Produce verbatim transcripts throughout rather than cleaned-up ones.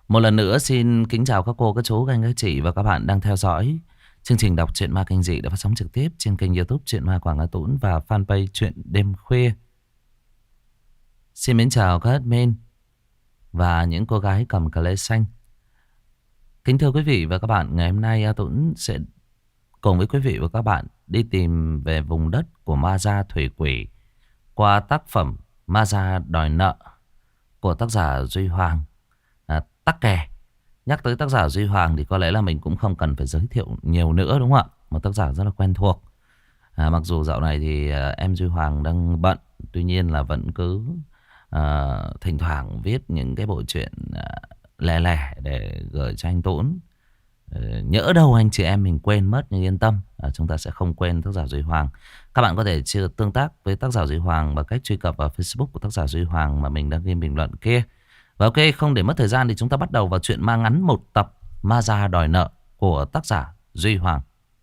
Một lần nữa xin kính chào các cô, các chú, các anh, các chị và các bạn đang theo dõi chương trình đọc truyện ma kinh dị đã phát sóng trực tiếp trên kênh YouTube Truyện Ma Quảng Hà Tũng và fanpage Truyện Đêm Khuya. Xin mến chào các admin và những cô gái cầm cà lê xanh. Kính thưa quý vị và các bạn, ngày hôm nay A Tũng sẽ cùng với quý vị và các bạn đi tìm về vùng đất của ma gia thủy quỷ qua tác phẩm Ma Gia Đòi Nợ của tác giả Duy Hoàng. À, Tắc Kè. Nhắc tới tác giả Duy Hoàng thì có lẽ là mình cũng không cần phải giới thiệu nhiều nữa, đúng không ạ? Một tác giả rất là quen thuộc. à, Mặc dù dạo này thì à, em Duy Hoàng đang bận, tuy nhiên là vẫn cứ à, thỉnh thoảng viết những cái bộ truyện à, lẻ lẻ để gửi cho anh Tốn. à, Nhỡ đâu anh chị em mình quên mất, nhưng yên tâm, à, chúng ta sẽ không quên tác giả Duy Hoàng. Các bạn có thể chia tương tác với tác giả Duy Hoàng bằng cách truy cập vào Facebook của tác giả Duy Hoàng mà mình đang ghi bình luận kia. Và ok, không để mất thời gian thì chúng ta bắt đầu vào chuyện ma ngắn một tập Ma Gia Đòi Nợ của tác giả Duy Hoàng.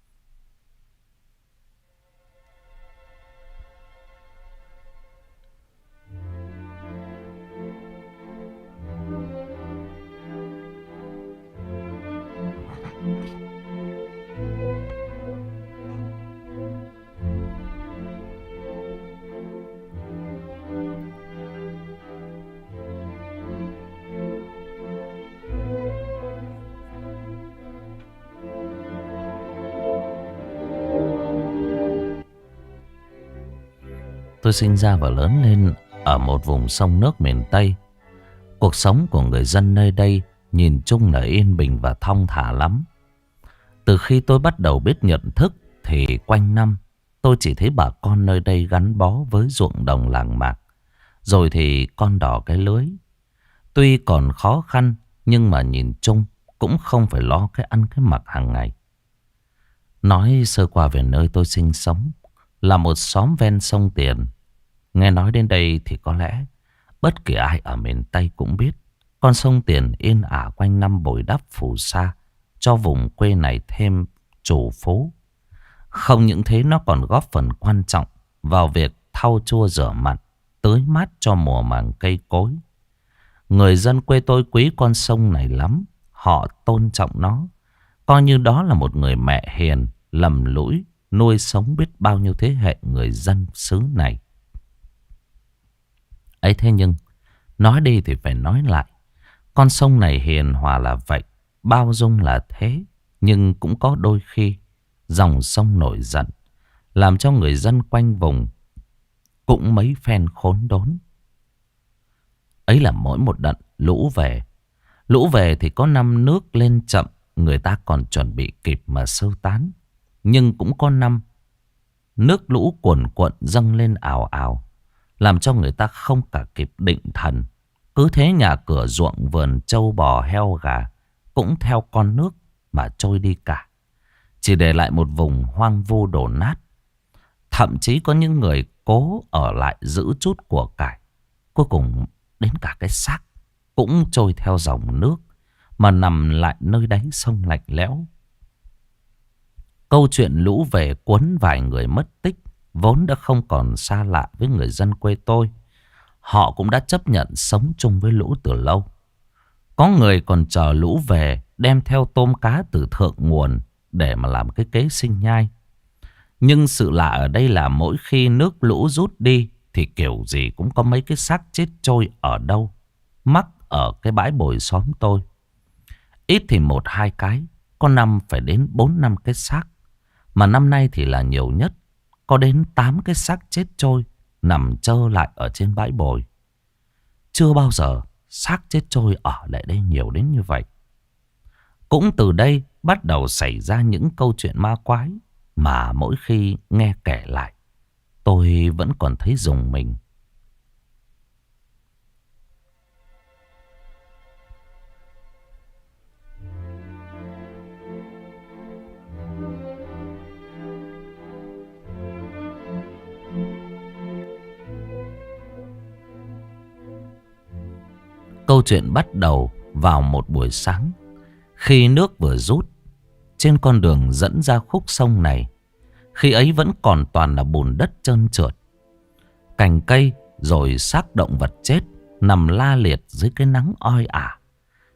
Tôi sinh ra và lớn lên ở một vùng sông nước miền Tây. Cuộc sống của người dân nơi đây nhìn chung là yên bình và thong thả lắm. Từ khi tôi bắt đầu biết nhận thức thì quanh năm tôi chỉ thấy bà con nơi đây gắn bó với ruộng đồng làng mạc, rồi thì con đỏ cái lưới. Tuy còn khó khăn nhưng mà nhìn chung cũng không phải lo cái ăn cái mặc hàng ngày. Nói sơ qua về nơi tôi sinh sống là một xóm ven sông Tiền. Nghe nói đến đây thì có lẽ bất kỳ ai ở miền Tây cũng biết con sông Tiền yên ả quanh năm bồi đắp phù sa cho vùng quê này thêm chủ phú. Không những thế, nó còn góp phần quan trọng vào việc thau chua rửa mặn, tưới mát cho mùa màng cây cối. Người dân quê tôi quý con sông này lắm. Họ tôn trọng nó, coi như đó là một người mẹ hiền lầm lũi nuôi sống biết bao nhiêu thế hệ người dân xứ này. Ấy thế nhưng nói đi thì phải nói lại, con sông này hiền hòa là vậy, bao dung là thế, nhưng cũng có đôi khi dòng sông nổi giận, làm cho người dân quanh vùng cũng mấy phen khốn đốn. Ấy là mỗi một đợt lũ về. Lũ về thì có năm nước lên chậm, người ta còn chuẩn bị kịp mà sơ tán. Nhưng cũng có năm nước lũ cuồn cuộn dâng lên ào ào, làm cho người ta không cả kịp định thần. Cứ thế nhà cửa ruộng vườn trâu bò heo gà cũng theo con nước mà trôi đi cả, chỉ để lại một vùng hoang vu đổ nát. Thậm chí có những người cố ở lại giữ chút của cải, cuối cùng đến cả cái xác cũng trôi theo dòng nước mà nằm lại nơi đáy sông lạnh lẽo. Câu chuyện lũ về cuốn vài người mất tích vốn đã không còn xa lạ với người dân quê tôi. Họ cũng đã chấp nhận sống chung với lũ từ lâu. Có người còn chờ lũ về đem theo tôm cá từ thượng nguồn để mà làm cái kế sinh nhai. Nhưng sự lạ ở đây là mỗi khi nước lũ rút đi thì kiểu gì cũng có mấy cái xác chết trôi ở đâu mắc ở cái bãi bồi xóm tôi. Ít thì một hai cái, có năm phải đến bốn năm cái xác. Mà năm nay thì là nhiều nhất, có đến tám cái xác chết trôi nằm trơ lại ở trên bãi bồi. Chưa bao giờ xác chết trôi ở lại đây nhiều đến như vậy. Cũng từ đây bắt đầu xảy ra những câu chuyện ma quái mà mỗi khi nghe kể lại, tôi vẫn còn thấy rùng mình. Câu chuyện bắt đầu vào một buổi sáng, khi nước vừa rút. Trên con đường dẫn ra khúc sông này, khi ấy vẫn còn toàn là bùn đất trơn trượt, cành cây rồi xác động vật chết nằm la liệt dưới cái nắng oi ả.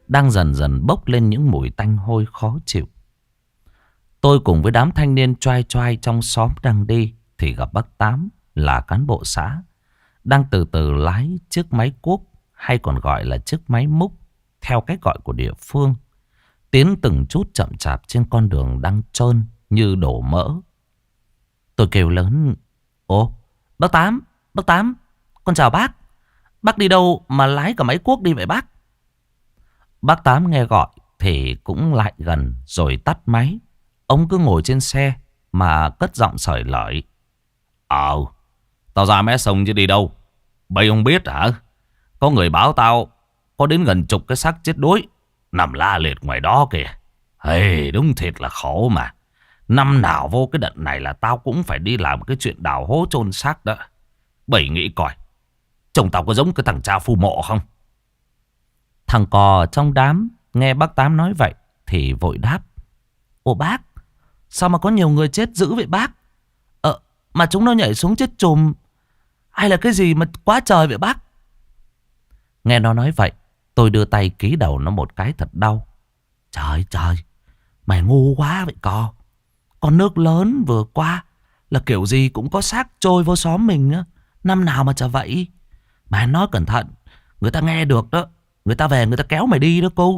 đang dần dần bốc lên những mùi tanh hôi khó chịu. Tôi cùng với đám thanh niên choai choai trong xóm đang đi thì gặp bác Tám là cán bộ xã, đang từ từ lái chiếc máy cuốc, hay còn gọi là chiếc máy múc theo cách gọi của địa phương, tiến từng chút chậm chạp trên con đường đang trơn như đổ mỡ. Tôi kêu lớn: Ồ, bác Tám, bác Tám, con chào bác. Bác đi đâu mà lái cả máy cuốc đi vậy bác? Bác Tám nghe gọi thì cũng lại gần rồi tắt máy. Ông cứ ngồi trên xe mà cất giọng sởi lởi: Ờ, tao ra mé sông chứ đi đâu. Bây ông biết hả? Có người báo tao có đến gần chục cái xác chết đuối nằm la liệt ngoài đó kìa. Hey, đúng thiệt là khổ mà. Năm nào vô cái đợt này là tao cũng phải đi làm cái chuyện đào hố chôn xác đó. Bày nghĩ coi, chồng tao có giống cái thằng cha phu mộ không? Thằng cò trong đám nghe bác Tám nói vậy thì vội đáp: Ồ bác, sao mà có nhiều người chết dữ vậy bác? Ờ, mà chúng nó nhảy xuống chết chùm hay là cái gì mà quá trời vậy bác? Nghe nó nói vậy, tôi đưa tay ký đầu nó một cái thật đau. Trời trời, mày ngu quá vậy cò. Con nước lớn vừa qua là kiểu gì cũng có xác trôi vô xóm mình á. Năm nào mà chả vậy. Mày nói cẩn thận, người ta nghe được đó. Người ta về người ta kéo mày đi đó cô.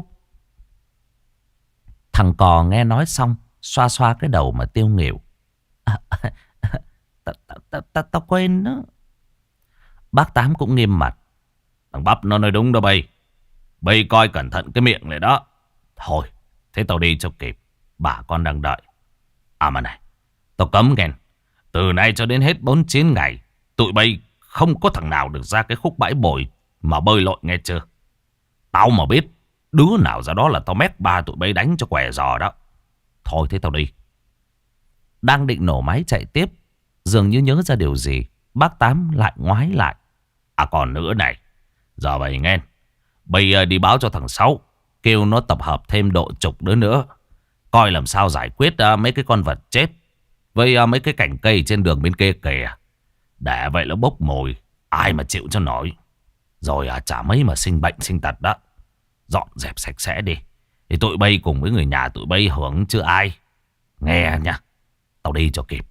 Thằng cò nghe nói xong xoa xoa cái đầu mà tiêu nghỉu. À, Tao ta, ta, ta quên đó. Bác Tám cũng nghiêm mặt: Thằng Bắp nó nói đúng đó bây. Bây coi cẩn thận cái miệng này đó. Thôi, thế tao đi cho kịp. Bà con đang đợi. À mà này, tao cấm nghe. Từ nay cho đến hết bốn mươi chín ngày, tụi bay không có thằng nào được ra cái khúc bãi bồi mà bơi lội, nghe chưa? Tao mà biết đứa nào ra đó là tao mét ba tụi bay đánh cho què giò đó. Thôi thế tao đi. Đang định nổ máy chạy tiếp, dường như nhớ ra điều gì, bác Tám lại ngoái lại: À còn nữa này, giờ mày nghe, bây giờ đi báo cho thằng Sáu, kêu nó tập hợp thêm độ chục đứa nữa, coi làm sao giải quyết uh, mấy cái con vật chết với uh, mấy cái cành cây trên đường bên kia kìa. Để vậy nó bốc mùi, ai mà chịu cho nổi. Rồi à, chả mấy mà sinh bệnh sinh tật đó. Dọn dẹp sạch sẽ đi, thì tụi bay cùng với người nhà tụi bay hưởng chứ ai. Nghe nha, tao đi cho kịp.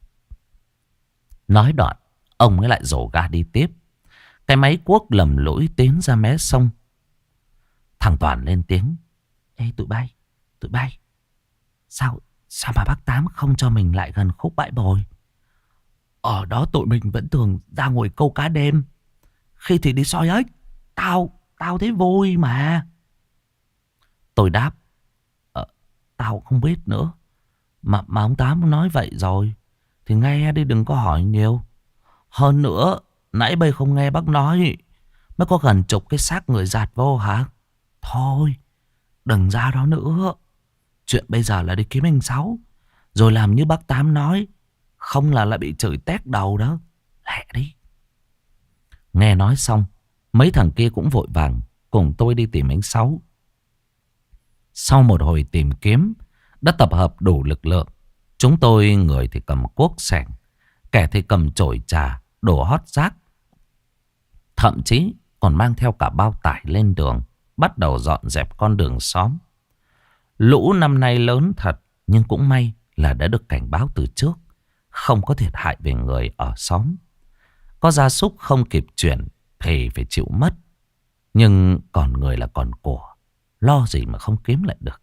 Nói đoạn, ông ấy lại rổ ga đi tiếp. Cái máy cuốc lầm lũi tiến ra mé sông. Thằng Toàn lên tiếng: Ê tụi bay, tụi bay, Sao Sao mà bác Tám không cho mình lại gần khúc bãi bồi? Ở đó tụi mình vẫn thường ra ngồi câu cá đêm, khi thì đi soi ếch. Tao Tao thấy vui mà. Tôi đáp: ờ, Tao không biết nữa. Mà, mà ông Tám nói vậy rồi thì nghe đi, đừng có hỏi nhiều. Hơn nữa, nãy bây không nghe bác nói mới có gần chục cái xác người dạt vô hả? Thôi, đừng ra đó nữa. Chuyện bây giờ là đi kiếm anh Sáu, rồi làm như bác Tám nói, không là lại bị chửi tét đầu đó. Lẹ đi. Nghe nói xong, mấy thằng kia cũng vội vàng cùng tôi đi tìm anh Sáu. Sau một hồi tìm kiếm, đã tập hợp đủ lực lượng. Chúng tôi, người thì cầm cuốc xẻng, kẻ thì cầm chổi trà, đổ hót rác. Thậm chí còn mang theo cả bao tải lên đường, bắt đầu dọn dẹp con đường xóm. Lũ năm nay lớn thật, nhưng cũng may là đã được cảnh báo từ trước, không có thiệt hại về người ở xóm. Có gia súc không kịp chuyển thì phải chịu mất, nhưng còn người là còn của, lo gì mà không kiếm lại được.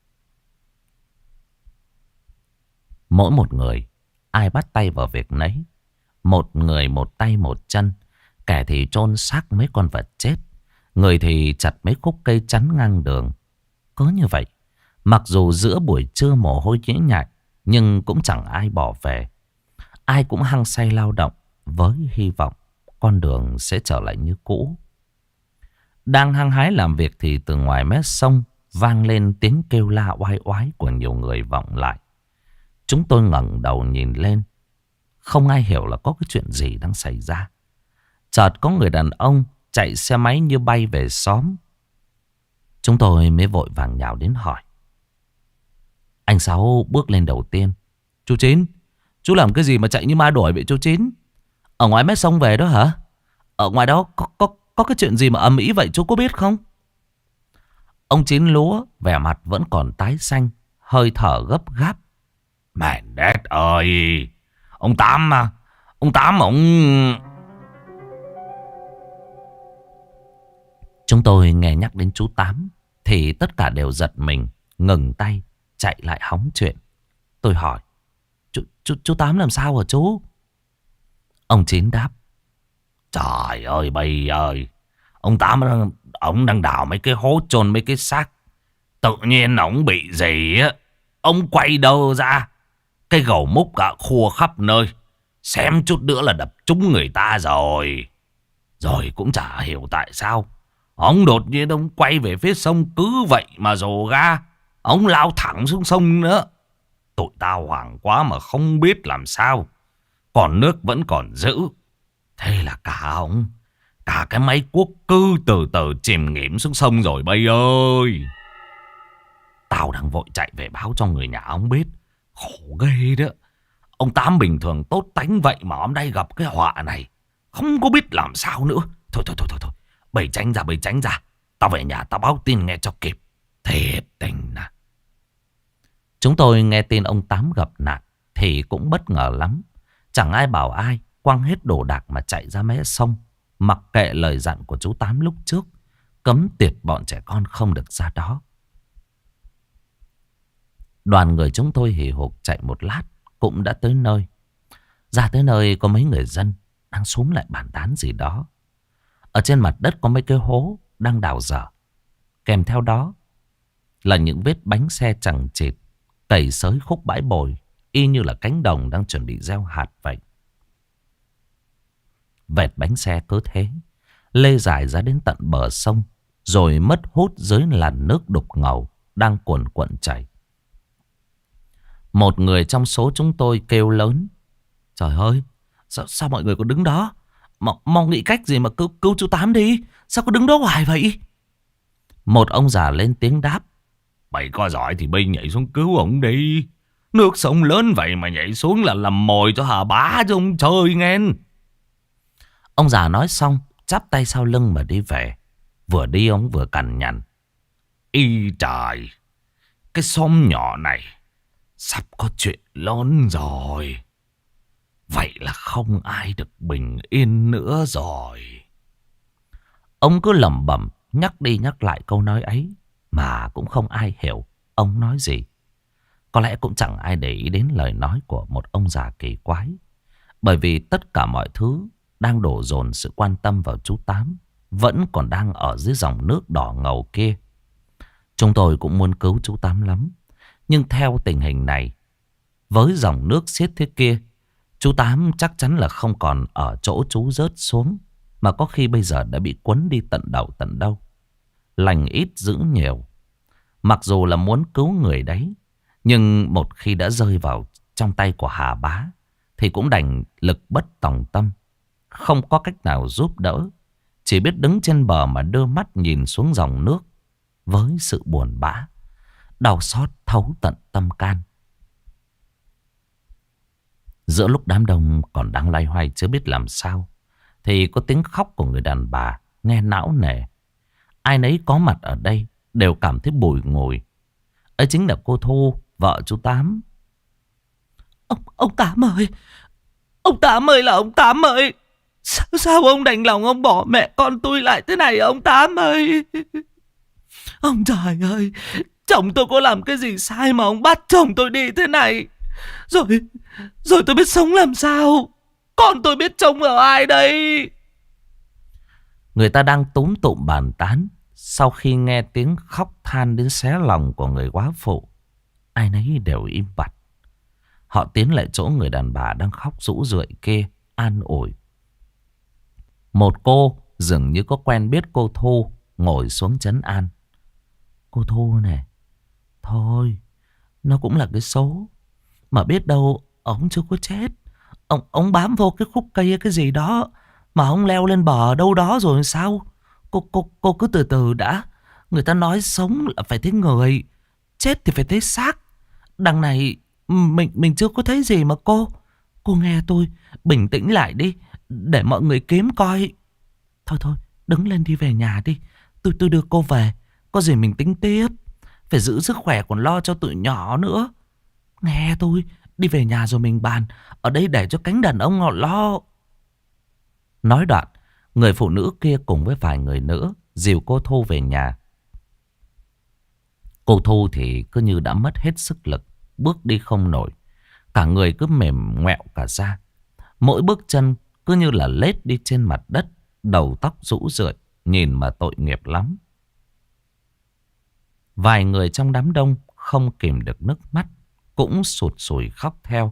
Mỗi một người, ai bắt tay vào việc nấy. Một người một tay một chân. Kẻ thì chôn xác mấy con vật chết, người thì chặt mấy khúc cây chắn ngang đường. Cứ như vậy, mặc dù giữa buổi trưa mồ hôi nhễ nhại, nhưng cũng chẳng ai bỏ về. Ai cũng hăng say lao động với hy vọng con đường sẽ trở lại như cũ. Đang hăng hái làm việc thì từ ngoài mé sông vang lên tiếng kêu la oai oái của nhiều người vọng lại. Chúng tôi ngẩng đầu nhìn lên. Không ai hiểu là có cái chuyện gì đang xảy ra. Chợt có người đàn ông chạy xe máy như bay về xóm. Chúng tôi mới vội vàng nhào đến hỏi. Anh Sáu bước lên đầu tiên. Chú Chín, chú làm cái gì mà chạy như ma đuổi vậy chú Chín? Ở ngoài mé sông về đó hả? Ở ngoài đó có, có, có cái chuyện gì mà ầm ĩ vậy chú có biết không? Ông Chín lúa vẻ mặt vẫn còn tái xanh, hơi thở gấp gáp. Mẹ đét ơi, ông Tám mà, ông Tám ông... Chúng tôi nghe nhắc đến chú Tám thì tất cả đều giật mình, ngừng tay, chạy lại hóng chuyện. Tôi hỏi, chú, chú, chú Tám làm sao hả chú? Ông Chín đáp, trời ơi bây ơi, ông Tám ông đang đào mấy cái hố chôn mấy cái xác. Tự nhiên ông bị gì á, ông quay đầu ra, cái gầu múc cả khua khắp nơi. Xem chút nữa là đập trúng người ta rồi. Rồi cũng chả hiểu tại sao ông đột nhiên ông quay về phía sông, cứ vậy mà rồ ga. Ông lao thẳng xuống sông nữa. Tụi tao hoảng quá mà không biết làm sao. Còn nước vẫn còn giữ. Thế là cả ông, cả cái máy cuốc cứ từ từ chìm nghỉm xuống sông rồi bây ơi. Tao đang vội chạy về báo cho người nhà ông biết. Khổ ghê đó. Ông Tám bình thường tốt tánh vậy mà hôm nay gặp cái họa này, không có biết làm sao nữa. Thôi thôi thôi thôi thôi, bày tránh ra bày tránh ra. Tao về nhà tao báo tin nghe cho kịp. Thiệt tình à. Chúng tôi nghe tin ông Tám gặp nạn thì cũng bất ngờ lắm. Chẳng ai bảo ai, quăng hết đồ đạc mà chạy ra mé sông, mặc kệ lời dặn của chú Tám lúc trước, cấm tiệt bọn trẻ con không được ra đó. Đoàn người chúng tôi hì hục chạy một lát cũng đã tới nơi. Ra tới nơi có mấy người dân đang xúm lại bàn tán gì đó. Ở trên mặt đất có mấy cái hố đang đào dở. Kèm theo đó là những vết bánh xe chằng chịt cày xới khúc bãi bồi, y như là cánh đồng đang chuẩn bị gieo hạt vậy. Vệt bánh xe cứ thế lê dài ra đến tận bờ sông, rồi mất hút dưới làn nước đục ngầu đang cuồn cuộn chảy. Một người trong số chúng tôi kêu lớn, trời ơi, sao, sao mọi người còn đứng đó? Mau, mau nghĩ cách gì mà cứu, cứu chú Tám đi. Sao có đứng đó hoài vậy? Một ông già lên tiếng đáp, mày có giỏi thì bây nhảy xuống cứu ông đi. Nước sông lớn vậy mà nhảy xuống là làm mồi cho hà bá chứ ông chơi nghe. Ông già nói xong chắp tay sau lưng mà đi về. Vừa đi ông vừa cằn nhằn, y trời, cái xóm nhỏ này sắp có chuyện lớn rồi. Vậy là không ai được bình yên nữa rồi. Ông cứ lẩm bẩm nhắc đi nhắc lại câu nói ấy, mà cũng không ai hiểu ông nói gì. Có lẽ cũng chẳng ai để ý đến lời nói của một ông già kỳ quái, bởi vì tất cả mọi thứ đang đổ dồn sự quan tâm vào chú Tám vẫn còn đang ở dưới dòng nước đỏ ngầu kia. Chúng tôi cũng muốn cứu chú Tám lắm, nhưng theo tình hình này, với dòng nước xiết thế kia, chú Tám chắc chắn là không còn ở chỗ chú rớt xuống, mà có khi bây giờ đã bị cuốn đi tận đầu tận đâu. Lành ít dữ nhiều. Mặc dù là muốn cứu người đấy, nhưng một khi đã rơi vào trong tay của Hà Bá thì cũng đành lực bất tòng tâm, không có cách nào giúp đỡ, chỉ biết đứng trên bờ mà đưa mắt nhìn xuống dòng nước với sự buồn bã, đau xót thấu tận tâm can. Giữa lúc đám đông còn đang loay hoay chưa biết làm sao, thì có tiếng khóc của người đàn bà nghe não nề. Ai nấy có mặt ở đây đều cảm thấy bùi ngùi. Ấy chính là cô Thu, vợ chú Tám. Ông, ông Tám ơi, ông Tám ơi là ông Tám ơi. Sao, sao ông đành lòng ông bỏ mẹ con tôi lại thế này ông Tám ơi? Ông trời ơi, chồng tôi có làm cái gì sai mà ông bắt chồng tôi đi thế này? Rồi, rồi tôi biết sống làm sao? Con tôi biết trông ở ai đây? Người ta đang túm tụm bàn tán sau khi nghe tiếng khóc than đến xé lòng của người quá phụ. Ai nấy đều im bặt. Họ tiến lại chỗ người đàn bà đang khóc rũ rượi kia, an ủi. Một cô dường như có quen biết cô Thu ngồi xuống trấn an. Cô Thu này, thôi, nó cũng là cái số. Mà biết đâu ông chưa có chết. Ông, ông bám vô cái khúc cây cái gì đó mà ông leo lên bờ đâu đó rồi sao? Cô, cô, cô cứ từ từ đã. Người ta nói sống là phải thấy người, chết thì phải thấy xác. Đằng này mình mình chưa có thấy gì mà cô. Cô nghe tôi, bình tĩnh lại đi, để mọi người kiếm coi. Thôi thôi, đứng lên đi về nhà đi. Tôi tôi đưa cô về. Có gì mình tính tiếp. Phải giữ sức khỏe còn lo cho tụi nhỏ nữa. Nghe tôi, đi về nhà rồi mình bàn. Ở đây để cho cánh đàn ông họ lo. Nói đoạn, người phụ nữ kia cùng với vài người nữa dìu cô Thu về nhà. Cô Thu thì cứ như đã mất hết sức lực, bước đi không nổi. Cả người cứ mềm ngoẹo cả ra. Mỗi bước chân cứ như là lết đi trên mặt đất, đầu tóc rũ rượi, nhìn mà tội nghiệp lắm. Vài người trong đám đông không kìm được nước mắt, cũng sụt sùi khóc theo.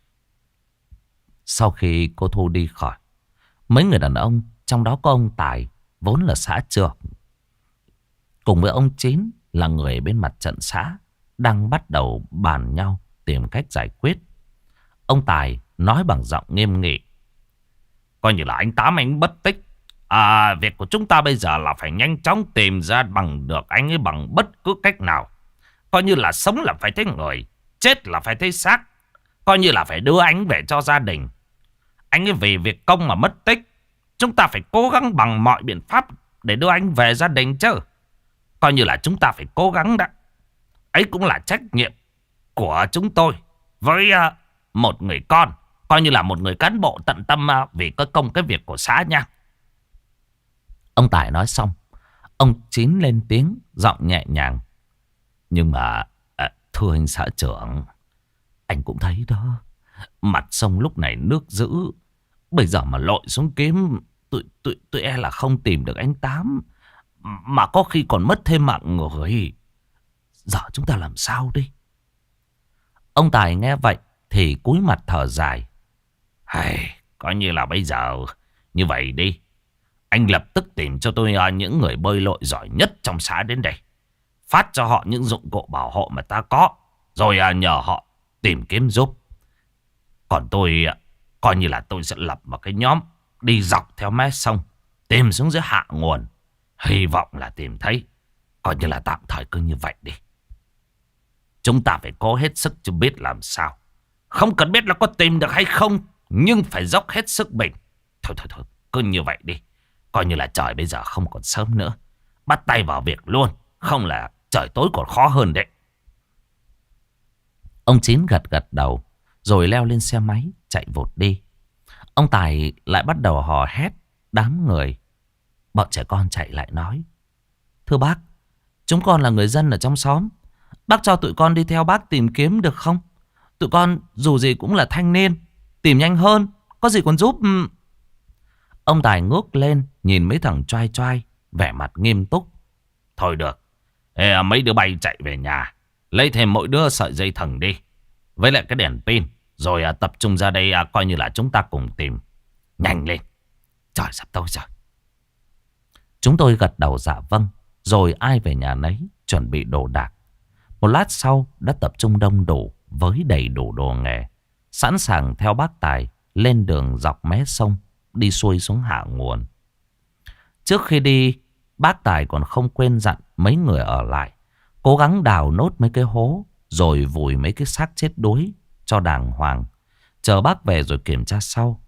Sau khi cô Thu đi khỏi, mấy người đàn ông, trong đó có ông Tài, vốn là xã trưởng, cùng với ông Chín là người bên mặt trận xã, đang bắt đầu bàn nhau tìm cách giải quyết. Ông Tài nói bằng giọng nghiêm nghị: coi như là anh Tám anh bất tích. À, việc của chúng ta bây giờ là phải nhanh chóng tìm ra bằng được anh ấy bằng bất cứ cách nào. Coi như là sống là phải thấy người, chết là phải thấy xác. Coi như là phải đưa anh về cho gia đình. Anh ấy vì việc công mà mất tích, chúng ta phải cố gắng bằng mọi biện pháp để đưa anh về gia đình chứ. Coi như là chúng ta phải cố gắng đã. Ấy cũng là trách nhiệm của chúng tôi với uh, một người con. Coi như là một người cán bộ tận tâm uh, vì cái công cái việc của xã nha. Ông Tài nói xong, ông Chín lên tiếng, giọng nhẹ nhàng: nhưng mà à, thưa anh xã trưởng, anh cũng thấy đó, mặt sông lúc này nước dữ. Bây giờ mà lội xuống kiếm, tụi, tụi, tụi e là không tìm được anh Tám, mà có khi còn mất thêm mạng người. Giờ chúng ta làm sao đi? Ông Tài nghe vậy thì cúi mặt thở dài: hay, coi như là bây giờ như vậy đi. Anh lập tức tìm cho tôi uh, những người bơi lội giỏi nhất trong xã đến đây. Phát cho họ những dụng cụ bảo hộ mà ta có. Rồi uh, nhờ họ tìm kiếm giúp. Còn tôi uh, coi như là tôi sẽ lập một cái nhóm đi dọc theo mé sông, tìm xuống dưới hạ nguồn. Hy vọng là tìm thấy. Coi như là tạm thời cứ như vậy đi. Chúng ta phải cố hết sức cho biết làm sao. Không cần biết là có tìm được hay không, nhưng phải dốc hết sức mình. Thôi thôi thôi, cứ như vậy đi. Coi như là trời bây giờ không còn sớm nữa. Bắt tay vào việc luôn. Không là trời tối còn khó hơn đấy. Ông Chín gật gật đầu, rồi leo lên xe máy chạy vụt đi. Ông Tài lại bắt đầu hò hét đám người. Bọn trẻ con chạy lại nói: thưa bác, chúng con là người dân ở trong xóm. Bác cho tụi con đi theo bác tìm kiếm được không? Tụi con dù gì cũng là thanh niên, tìm nhanh hơn, có gì còn giúp. Ông Tài ngước lên nhìn mấy thằng choai choai, vẻ mặt nghiêm túc: thôi được, Ê, mấy đứa bay chạy về nhà, lấy thêm mỗi đứa sợi dây thừng đi, với lại cái đèn pin. Rồi à, tập trung ra đây, à, coi như là chúng ta cùng tìm. Nhanh lên, trời sắp tối rồi. Chúng tôi gật đầu dạ vâng. Rồi ai về nhà nấy chuẩn bị đồ đạc. Một lát sau đã tập trung đông đủ với đầy đủ đồ nghề, sẵn sàng theo bác Tài lên đường dọc mé sông, đi xuôi xuống hạ nguồn. Trước khi đi, bác Tài còn không quên dặn mấy người ở lại cố gắng đào nốt mấy cái hố, rồi vùi mấy cái xác chết đuối cho đàng hoàng, chờ bác về rồi kiểm tra sau.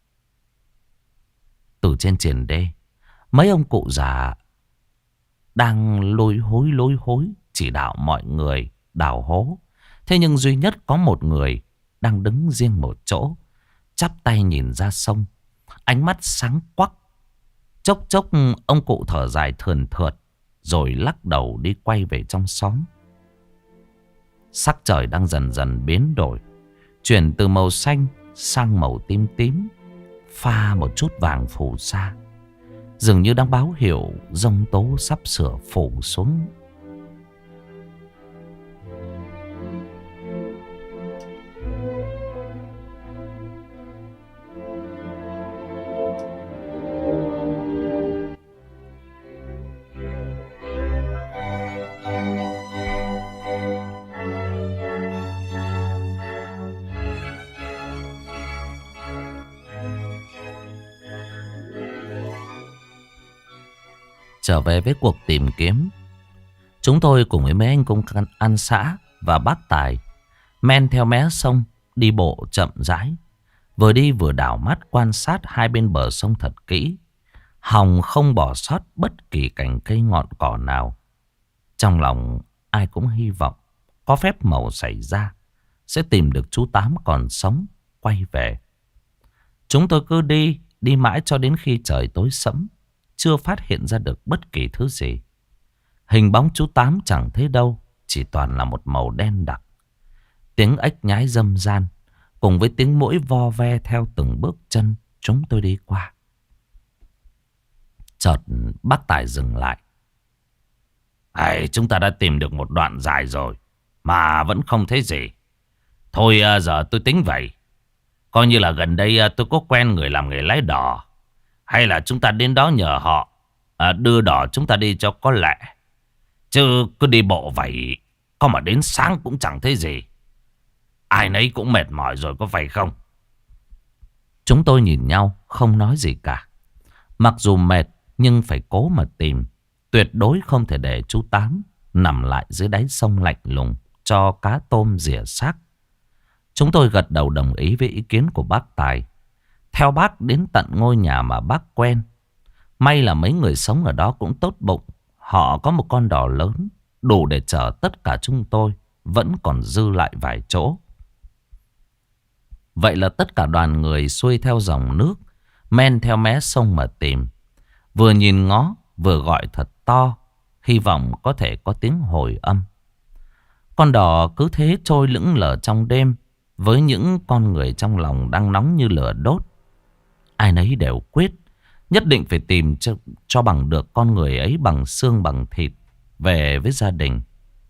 Từ trên triền đê, mấy ông cụ già đang lôi hối lôi hối chỉ đạo mọi người đào hố. Thế nhưng duy nhất có một người đang đứng riêng một chỗ, chắp tay nhìn ra sông, ánh mắt sáng quắc. Chốc chốc ông cụ thở dài thườn thượt, rồi lắc đầu đi quay về trong xóm. Sắc trời đang dần dần biến đổi, chuyển từ màu xanh sang màu tím tím, pha một chút vàng phủ xa, dường như đang báo hiệu giông tố sắp sửa phủ xuống. Trở về với cuộc tìm kiếm, chúng tôi cùng với mấy anh công an xã và bác Tài men theo mé sông, đi bộ chậm rãi, vừa đi vừa đảo mắt quan sát hai bên bờ sông thật kỹ, hòng không bỏ sót bất kỳ cành cây ngọn cỏ nào. Trong lòng ai cũng hy vọng có phép màu xảy ra, sẽ tìm được chú Tám còn sống, quay về. Chúng tôi cứ đi, đi mãi cho đến khi trời tối sẫm, chưa phát hiện ra được bất kỳ thứ gì. Hình bóng chú Tám chẳng thấy đâu, chỉ toàn là một màu đen đặc. Tiếng ếch nhái râm ran, cùng với tiếng muỗi vo ve theo từng bước chân chúng tôi đi qua. Chợt bác Tài dừng lại. Hay, chúng ta đã tìm được một đoạn dài rồi, mà vẫn không thấy gì. Thôi giờ tôi tính vậy. Coi như là gần đây tôi có quen người làm nghề lái đò. Hay là chúng ta đến đó nhờ họ à, đưa đò chúng ta đi cho có lệ. Chứ cứ đi bộ vậy, có mà đến sáng cũng chẳng thấy gì. Ai nấy cũng mệt mỏi rồi, có phải không? Chúng tôi nhìn nhau không nói gì cả. Mặc dù mệt nhưng phải cố mà tìm. Tuyệt đối không thể để chú Tám nằm lại dưới đáy sông lạnh lùng cho cá tôm rỉa xác. Chúng tôi gật đầu đồng ý với ý kiến của bác Tài. Theo bác đến tận ngôi nhà mà bác quen. May là mấy người sống ở đó cũng tốt bụng. Họ có một con đò lớn đủ để chở tất cả chúng tôi, vẫn còn dư lại vài chỗ. Vậy là tất cả đoàn người xuôi theo dòng nước, men theo mé sông mà tìm. Vừa nhìn ngó, vừa gọi thật to, hy vọng có thể có tiếng hồi âm. Con đò cứ thế trôi lững lờ trong đêm, với những con người trong lòng đang nóng như lửa đốt. Ai nấy đều quyết nhất định phải tìm cho, cho bằng được con người ấy bằng xương bằng thịt về với gia đình.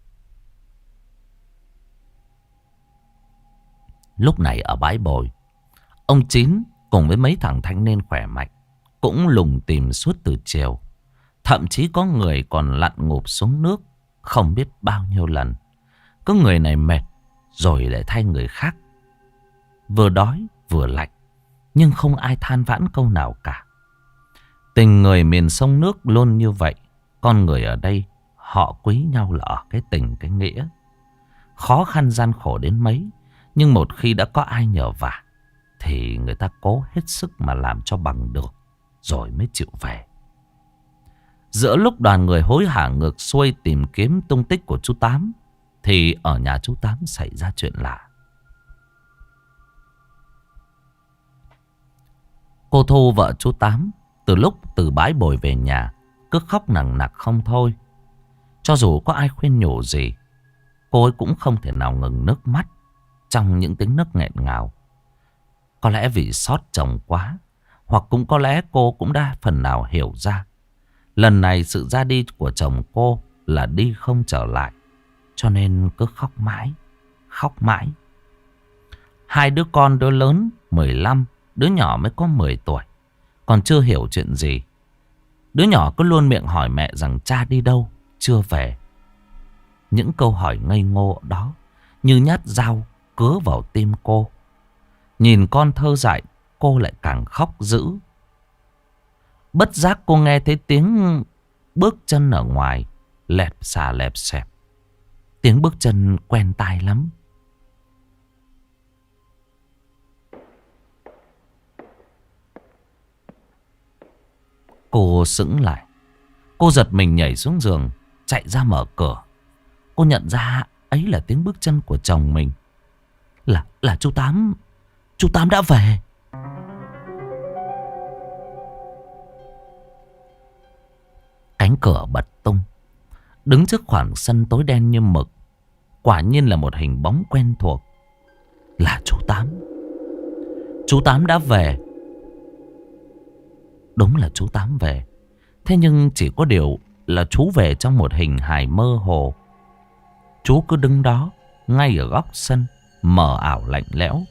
Lúc này ở bãi bồi, ông Chín cùng với mấy thằng thanh niên khỏe mạnh cũng lùng tìm suốt từ chiều. Thậm chí có người còn lặn ngụp xuống nước không biết bao nhiêu lần. Cứ người này mệt rồi lại thay người khác. Vừa đói vừa lạnh, nhưng không ai than vãn câu nào cả. Tình người miền sông nước luôn như vậy. Con người ở đây họ quý nhau là ở cái tình cái nghĩa. Khó khăn gian khổ đến mấy, nhưng một khi đã có ai nhờ vả thì người ta cố hết sức mà làm cho bằng được, rồi mới chịu về. Giữa lúc đoàn người hối hả ngược xuôi tìm kiếm tung tích của chú Tám, thì ở nhà chú Tám xảy ra chuyện lạ. Cô Thu, vợ chú Tám, từ lúc từ bãi bồi về nhà cứ khóc nằng nặc không thôi. Cho dù có ai khuyên nhủ gì, cô ấy cũng không thể nào ngừng nước mắt trong những tiếng nấc nghẹn ngào. Có lẽ vì xót chồng quá, hoặc cũng có lẽ cô cũng đã phần nào hiểu ra lần này sự ra đi của chồng cô là đi không trở lại, cho nên cứ khóc mãi, khóc mãi. Hai đứa con, đứa lớn mười lăm, đứa nhỏ mới có mười tuổi, còn chưa hiểu chuyện gì. Đứa nhỏ cứ luôn miệng hỏi mẹ rằng cha đi đâu, chưa về. Những câu hỏi ngây ngô đó như nhát dao cứa vào tim cô. Nhìn con thơ dại, cô lại càng khóc dữ. Bất giác cô nghe thấy tiếng bước chân ở ngoài, lẹp xà lẹp xẹp. Tiếng bước chân quen tai lắm. Cô sững lại. Cô giật mình nhảy xuống giường, chạy ra mở cửa. Cô nhận ra ấy là tiếng bước chân của chồng mình. Là, là chú Tám. Chú Tám đã về. Cánh cửa bật tung. Đứng trước khoảng sân tối đen như mực, quả nhiên là một hình bóng quen thuộc. Là chú Tám. Chú Tám đã về. Đúng là chú Tám về. Thế nhưng chỉ có điều là chú về trong một hình hài mơ hồ. Chú cứ đứng đó ngay ở góc sân, mờ ảo lạnh lẽo.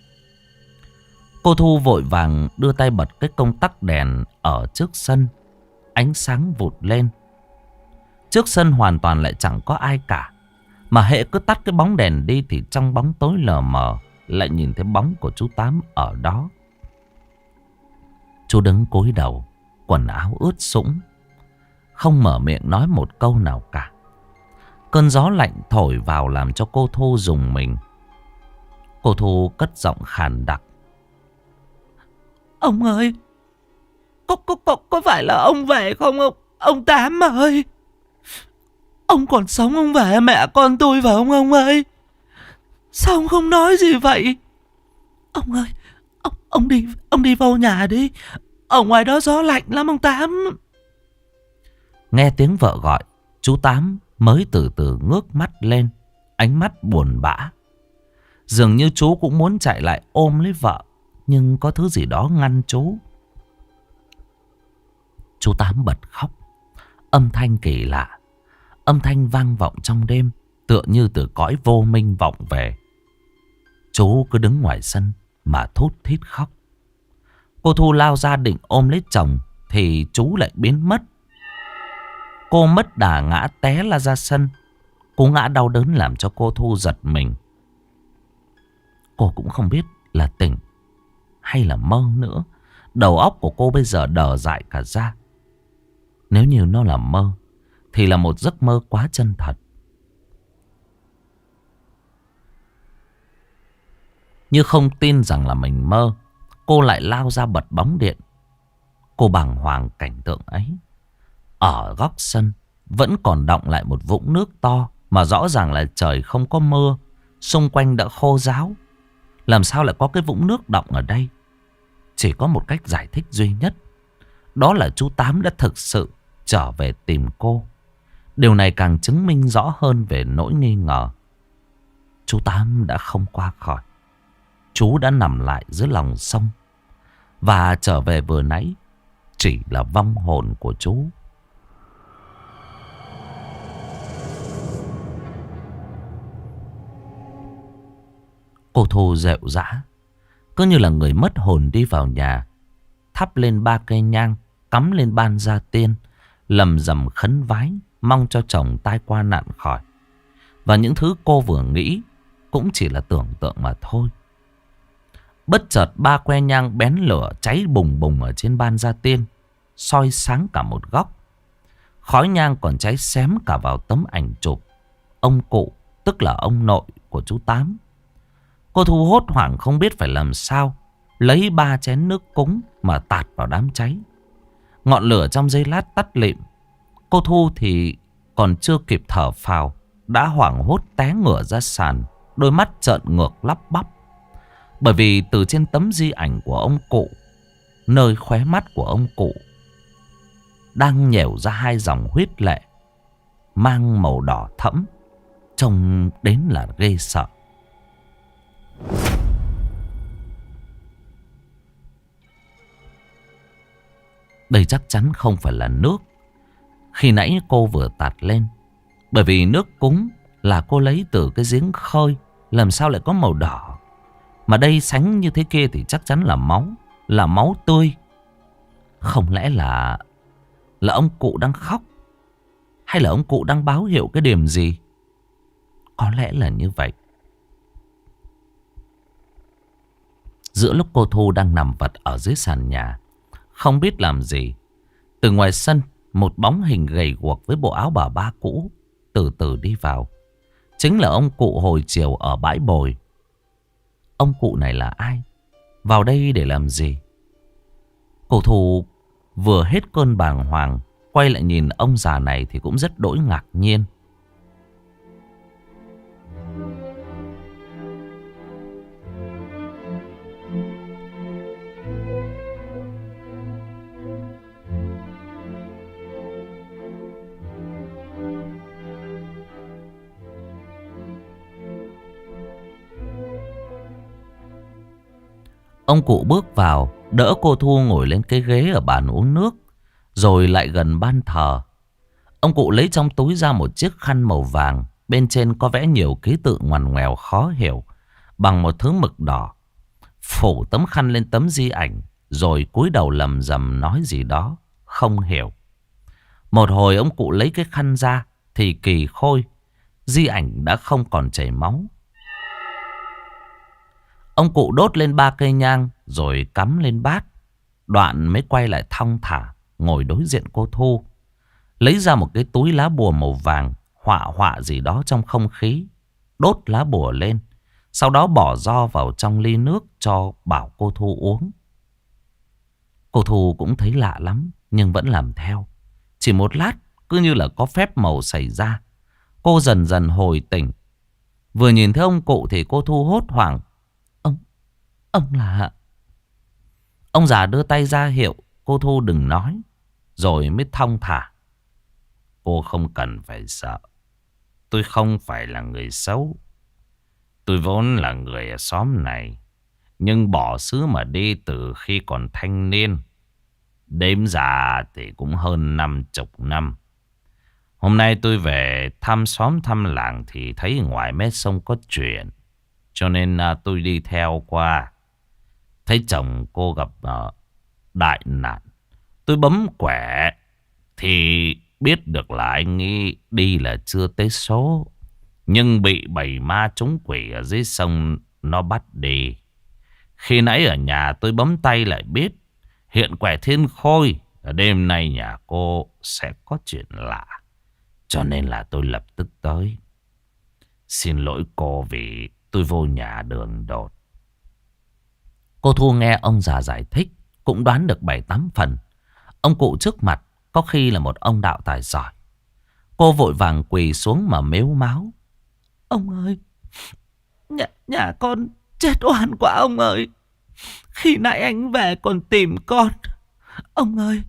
Cô Thu vội vàng đưa tay bật cái công tắc đèn ở trước sân. Ánh sáng vụt lên. Trước sân hoàn toàn lại chẳng có ai cả. Mà hễ cứ tắt cái bóng đèn đi thì trong bóng tối lờ mờ lại nhìn thấy bóng của chú Tám ở đó. Chú đứng cúi đầu, quần áo ướt sũng, không mở miệng nói một câu nào cả. Cơn gió lạnh thổi vào làm cho cô Thu rùng mình. Cô Thu cất giọng khàn đặc. Ông ơi, có, có, có, có phải là ông về không ông, ông Tám ơi? Ông còn sống, ông về mẹ con tôi phải không ông ơi? Sao ông không nói gì vậy? Ông ơi, ông, ông đi ông đi vào nhà đi. Ở ngoài đó gió lạnh lắm ông Tám. Nghe tiếng vợ gọi, chú Tám mới từ từ ngước mắt lên, ánh mắt buồn bã. Dường như chú cũng muốn chạy lại ôm lấy vợ, nhưng có thứ gì đó ngăn chú. Chú Tám bật khóc. Âm thanh kỳ lạ, âm thanh vang vọng trong đêm, tựa như từ cõi vô minh vọng về. Chú cứ đứng ngoài sân mà thút thít khóc. Cô Thu lao ra định ôm lấy chồng thì chú lại biến mất. Cô mất đà ngã té la ra sân. Cú ngã đau đớn làm cho cô Thu giật mình. Cô cũng không biết là tỉnh hay là mơ nữa. Đầu óc của cô bây giờ đờ dại cả ra. Nếu như nó là mơ thì là một giấc mơ quá chân thật. Như không tin rằng là mình mơ, cô lại lao ra bật bóng điện. Cô bàng hoàng cảnh tượng ấy. Ở góc sân vẫn còn đọng lại một vũng nước to, mà rõ ràng là trời không có mưa, xung quanh đã khô ráo. Làm sao lại có cái vũng nước đọng ở đây? Chỉ có một cách giải thích duy nhất, đó là chú Tám đã thực sự trở về tìm cô. Điều này càng chứng minh rõ hơn về nỗi nghi ngờ. Chú Tám đã không qua khỏi. Chú đã nằm lại dưới lòng sông. Và trở về vừa nãy chỉ là vong hồn của chú. Cô Thu rệu rã, cứ như là người mất hồn đi vào nhà, thắp lên ba cây nhang, cắm lên ban gia tiên, lầm rầm khấn vái, mong cho chồng tai qua nạn khỏi. Và những thứ cô vừa nghĩ cũng chỉ là tưởng tượng mà thôi. Bất chợt ba que nhang bén lửa cháy bùng bùng ở trên ban gia tiên, soi sáng cả một góc. Khói nhang còn cháy xém cả vào tấm ảnh chụp ông cụ, tức là ông nội của chú Tám. Cô Thu hốt hoảng không biết phải làm sao, lấy ba chén nước cúng mà tạt vào đám cháy. Ngọn lửa trong giây lát tắt lịm. Cô Thu thì còn chưa kịp thở phào, đã hoảng hốt té ngửa ra sàn, đôi mắt trợn ngược lắp bắp. Bởi vì từ trên tấm di ảnh của ông cụ, nơi khóe mắt của ông cụ đang nhẻo ra hai dòng huyết lệ mang màu đỏ thẫm, trông đến là ghê sợ. Đây chắc chắn không phải là nước khi nãy cô vừa tạt lên. Bởi vì nước cúng là cô lấy từ cái giếng khơi, làm sao lại có màu đỏ. Mà đây sánh như thế kia thì chắc chắn là máu, là máu tươi. Không lẽ là Là ông cụ đang khóc, hay là ông cụ đang báo hiệu cái điểm gì? Có lẽ là như vậy. Giữa lúc cô Thu đang nằm vật ở dưới sàn nhà, không biết làm gì, từ ngoài sân, một bóng hình gầy guộc với bộ áo bà ba cũ từ từ đi vào. Chính là ông cụ hồi chiều ở bãi bồi. Ông cụ này là ai? Vào đây để làm gì? Cô Thu vừa hết cơn bàng hoàng, quay lại nhìn ông già này thì cũng rất đỗi ngạc nhiên. Ông cụ bước vào, đỡ cô Thu ngồi lên cái ghế ở bàn uống nước, rồi lại gần ban thờ. Ông cụ lấy trong túi ra một chiếc khăn màu vàng, bên trên có vẽ nhiều ký tự ngoằn ngoèo khó hiểu bằng một thứ mực đỏ. Phủ tấm khăn lên tấm di ảnh, rồi cúi đầu lầm rầm nói gì đó không hiểu. Một hồi ông cụ lấy cái khăn ra thì kỳ khôi, di ảnh đã không còn chảy máu. Ông cụ đốt lên ba cây nhang rồi cắm lên bát, đoạn mới quay lại thong thả ngồi đối diện cô Thu, lấy ra một cái túi lá bùa màu vàng, họa họa gì đó trong không khí, đốt lá bùa lên, sau đó bỏ ro vào trong ly nước cho bảo cô Thu uống. Cô Thu cũng thấy lạ lắm nhưng vẫn làm theo. Chỉ một lát, cứ như là có phép màu xảy ra, Cô dần dần hồi tỉnh. Vừa nhìn thấy ông cụ thì cô Thu hốt hoảng. Ông, ông là... Ông già đưa tay ra hiệu cô Thu đừng nói, rồi mới thong thả. Cô không cần phải sợ. Tôi không phải là người xấu. Tôi vốn là người ở xóm này, nhưng bỏ xứ mà đi từ khi còn thanh niên. Đếm ra thì cũng hơn năm chục năm. Hôm nay tôi về thăm xóm thăm làng thì thấy ngoài mé sông có chuyện, cho nên à, tôi đi theo qua. Thấy chồng cô gặp uh, đại nạn. Tôi bấm quẻ thì biết được là anh ấy đi là chưa tới số, nhưng bị bầy ma trúng quỷ ở dưới sông nó bắt đi. Khi nãy ở nhà tôi bấm tay lại biết hiện quẻ thiên khôi ở đêm nay nhà cô sẽ có chuyện lạ, cho nên là tôi lập tức tới. Xin lỗi cô vì tôi vô nhà đường đột. Cô Thu nghe ông già giải thích cũng đoán được bảy tám phần. Ông cụ trước mặt có khi là một ông đạo tài giỏi. Cô vội vàng quỳ xuống mà mếu máo. Ông ơi, nhà, nhà con chết oan quá ông ơi. Khi nãy anh về còn tìm con. Ông ơi,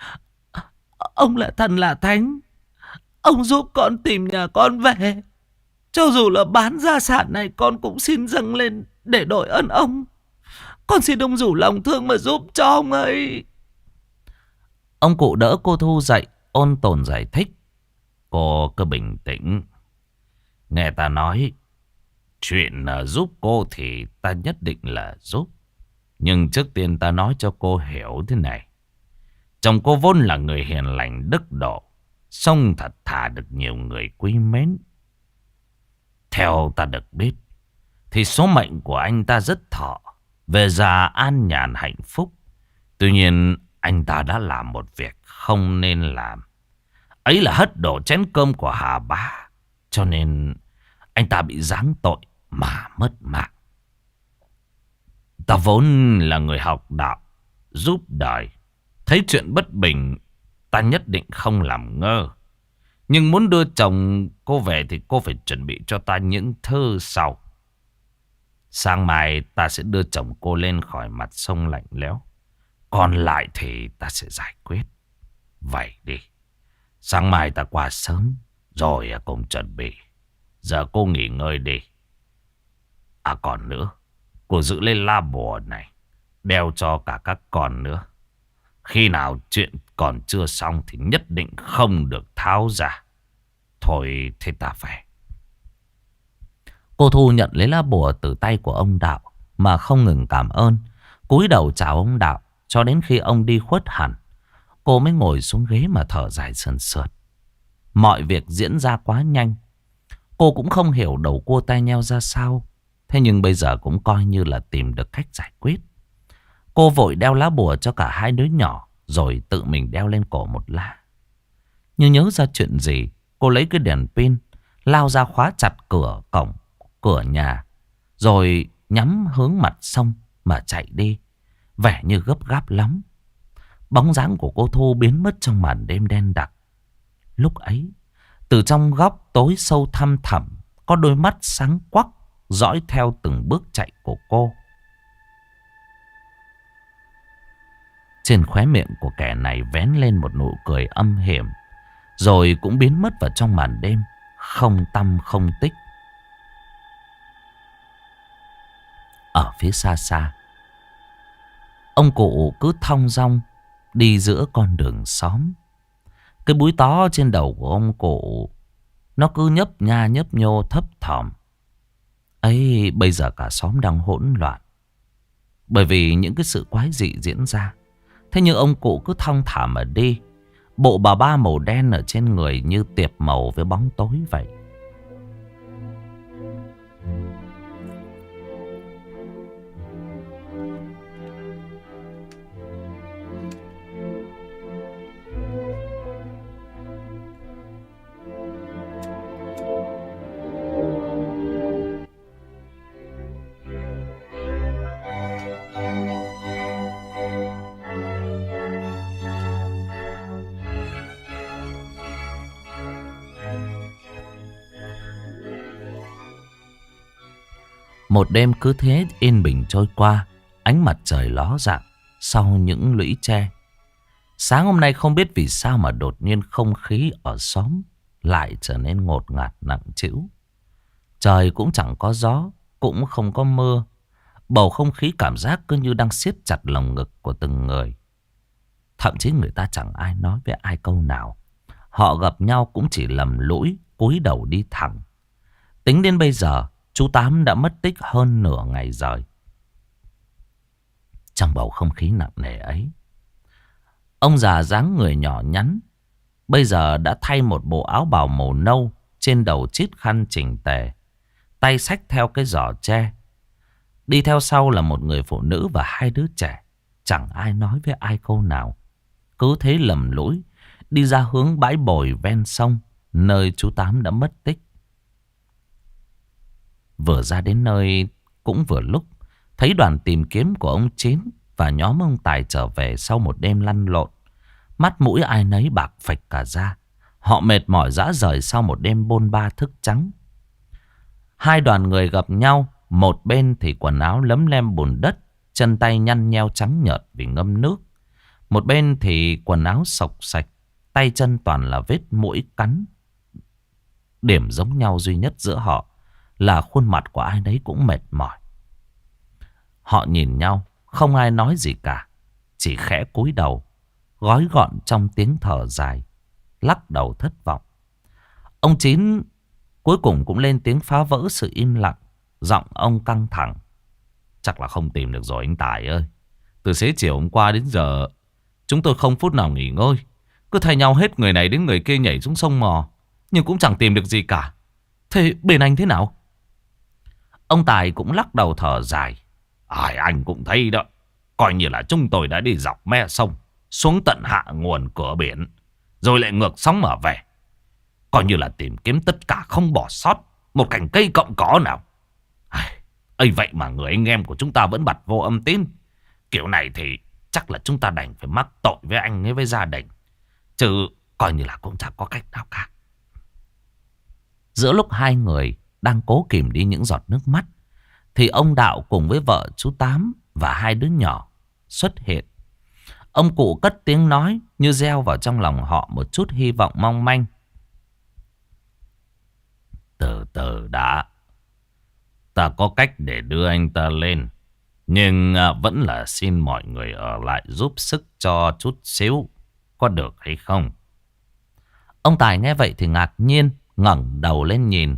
ông là thần là thánh, ông giúp con tìm nhà con về. Cho dù là bán gia sản này con cũng xin dâng lên để đổi ơn ông. Con xin ông rủ lòng thương mà giúp cho ông ơi. Ông cụ đỡ cô Thu dậy, ôn tồn giải thích. Cô cứ bình tĩnh. Nghe ta nói, chuyện giúp cô thì ta nhất định là giúp. Nhưng trước tiên ta nói cho cô hiểu thế này. Chồng cô vốn là người hiền lành đức độ, xong thật thà được nhiều người quý mến. Theo ta được biết thì số mệnh của anh ta rất thọ, về già an nhàn hạnh phúc. Tuy nhiên anh ta đã làm một việc không nên làm. Ấy là hất đổ chén cơm của Hà Bá, cho nên anh ta bị giáng tội mà mất mạng. Ta vốn là người học đạo, giúp đời. Thấy chuyện bất bình, ta nhất định không làm ngơ. Nhưng muốn đưa chồng cô về thì cô phải chuẩn bị cho ta những thư sau. Sáng mai ta sẽ đưa chồng cô lên khỏi mặt sông lạnh lẽo. Còn lại thì ta sẽ giải quyết. Vậy đi. Sáng mai ta qua sớm, rồi cùng chuẩn bị. Giờ cô nghỉ ngơi đi. À còn nữa, cô giữ lên la bùa này, đeo cho cả các con nữa. Khi nào chuyện còn chưa xong thì nhất định không được tháo ra. Thôi thế ta về. Cô Thu nhận lấy lá bùa từ tay của ông Đạo mà không ngừng cảm ơn. Cúi đầu chào ông Đạo cho đến khi ông đi khuất hẳn. Cô mới ngồi xuống ghế mà thở dài sườn sượt. Mọi việc diễn ra quá nhanh. Cô cũng không hiểu đầu cua tai nheo ra sao. Thế nhưng bây giờ cũng coi như là tìm được cách giải quyết. Cô vội đeo lá bùa cho cả hai đứa nhỏ, rồi tự mình đeo lên cổ một lá. Như nhớ ra chuyện gì, cô lấy cái đèn pin, lao ra khóa chặt cửa cổng, cửa nhà, rồi nhắm hướng mặt sông mà chạy đi, vẻ như gấp gáp lắm. Bóng dáng của cô Thu biến mất trong màn đêm đen đặc. Lúc ấy, từ trong góc tối sâu thăm thẳm, có đôi mắt sáng quắc dõi theo từng bước chạy của cô. Trên khóe miệng của kẻ này vén lên một nụ cười âm hiểm, rồi cũng biến mất vào trong màn đêm, không tăm không tích. Ở phía xa xa, ông cụ cứ thong dong đi giữa con đường xóm. Cái búi tó trên đầu của ông cụ nó cứ nhấp nha nhấp nhô thấp thỏm. Ấy bây giờ cả xóm đang hỗn loạn, bởi vì những cái sự quái dị diễn ra. Thế nhưng ông cụ cứ thong thả mà đi, bộ bà ba màu đen ở trên người như tiệp màu với bóng tối vậy. Một đêm cứ thế yên bình trôi qua. Ánh mặt trời ló dạng sau những lũy tre. Sáng hôm nay không biết vì sao mà đột nhiên không khí ở xóm lại trở nên ngột ngạt nặng trĩu. Trời cũng chẳng có gió, cũng không có mưa. Bầu không khí cảm giác cứ như đang siết chặt lồng ngực của từng người. Thậm chí người ta chẳng ai nói với ai câu nào. Họ gặp nhau cũng chỉ lầm lũi, cúi đầu đi thẳng. Tính đến bây giờ, chú Tám đã mất tích hơn nửa ngày rồi. Trong bầu không khí nặng nề ấy, ông già dáng người nhỏ nhắn bây giờ đã thay một bộ áo bào màu nâu, trên đầu chít khăn chỉnh tề, tay xách theo cái giỏ tre. Đi theo sau là một người phụ nữ và hai đứa trẻ. Chẳng ai nói với ai câu nào. Cứ thế lầm lũi đi ra hướng bãi bồi ven sông, nơi chú Tám đã mất tích. Vừa ra đến nơi cũng vừa lúc thấy đoàn tìm kiếm của ông Chín và nhóm ông Tài trở về sau một đêm lăn lộn. Mắt mũi ai nấy bạc phệch cả ra. Họ mệt mỏi rã rời sau một đêm bôn ba thức trắng. Hai đoàn người gặp nhau. Một bên thì quần áo lấm lem bùn đất, chân tay nhăn nheo trắng nhợt vì ngâm nước. Một bên thì quần áo xộc xạch, tay chân toàn là vết mũi cắn. Điểm giống nhau duy nhất giữa họ là khuôn mặt của ai nấy cũng mệt mỏi. Họ nhìn nhau, không ai nói gì cả, chỉ khẽ cúi đầu, gói gọn trong tiếng thở dài, lắc đầu thất vọng. Ông Chín cuối cùng cũng lên tiếng phá vỡ sự im lặng. Giọng ông căng thẳng. Chắc là không tìm được rồi anh Tài ơi. Từ xế chiều hôm qua đến giờ chúng tôi không phút nào nghỉ ngơi. Cứ thay nhau hết người này đến người kia nhảy xuống sông mò, nhưng cũng chẳng tìm được gì cả. Thế bên anh thế nào? Ông Tài cũng lắc đầu thở dài. Ai anh cũng thấy đó. Coi như là chúng tôi đã đi dọc me sông, xuống tận hạ nguồn cửa biển, rồi lại ngược sóng mà về. Coi như là tìm kiếm tất cả không bỏ sót một cành cây cọng cỏ nào. Ấy vậy mà người anh em của chúng ta vẫn bặt vô âm tín. Kiểu này thì chắc là chúng ta đành phải mắc tội với anh ấy, với gia đình. Chứ coi như là cũng chẳng có cách nào cả. Giữa lúc hai người đang cố kìm đi những giọt nước mắt, thì ông Đạo cùng với vợ chú Tám và hai đứa nhỏ xuất hiện. Ông cụ cất tiếng nói như gieo vào trong lòng họ một chút hy vọng mong manh. Từ từ đã. Ta có cách để đưa anh ta lên. Nhưng vẫn là xin mọi người ở lại giúp sức cho chút xíu. Có được hay không? Ông Tài nghe vậy thì ngạc nhiên, ngẩng đầu lên nhìn.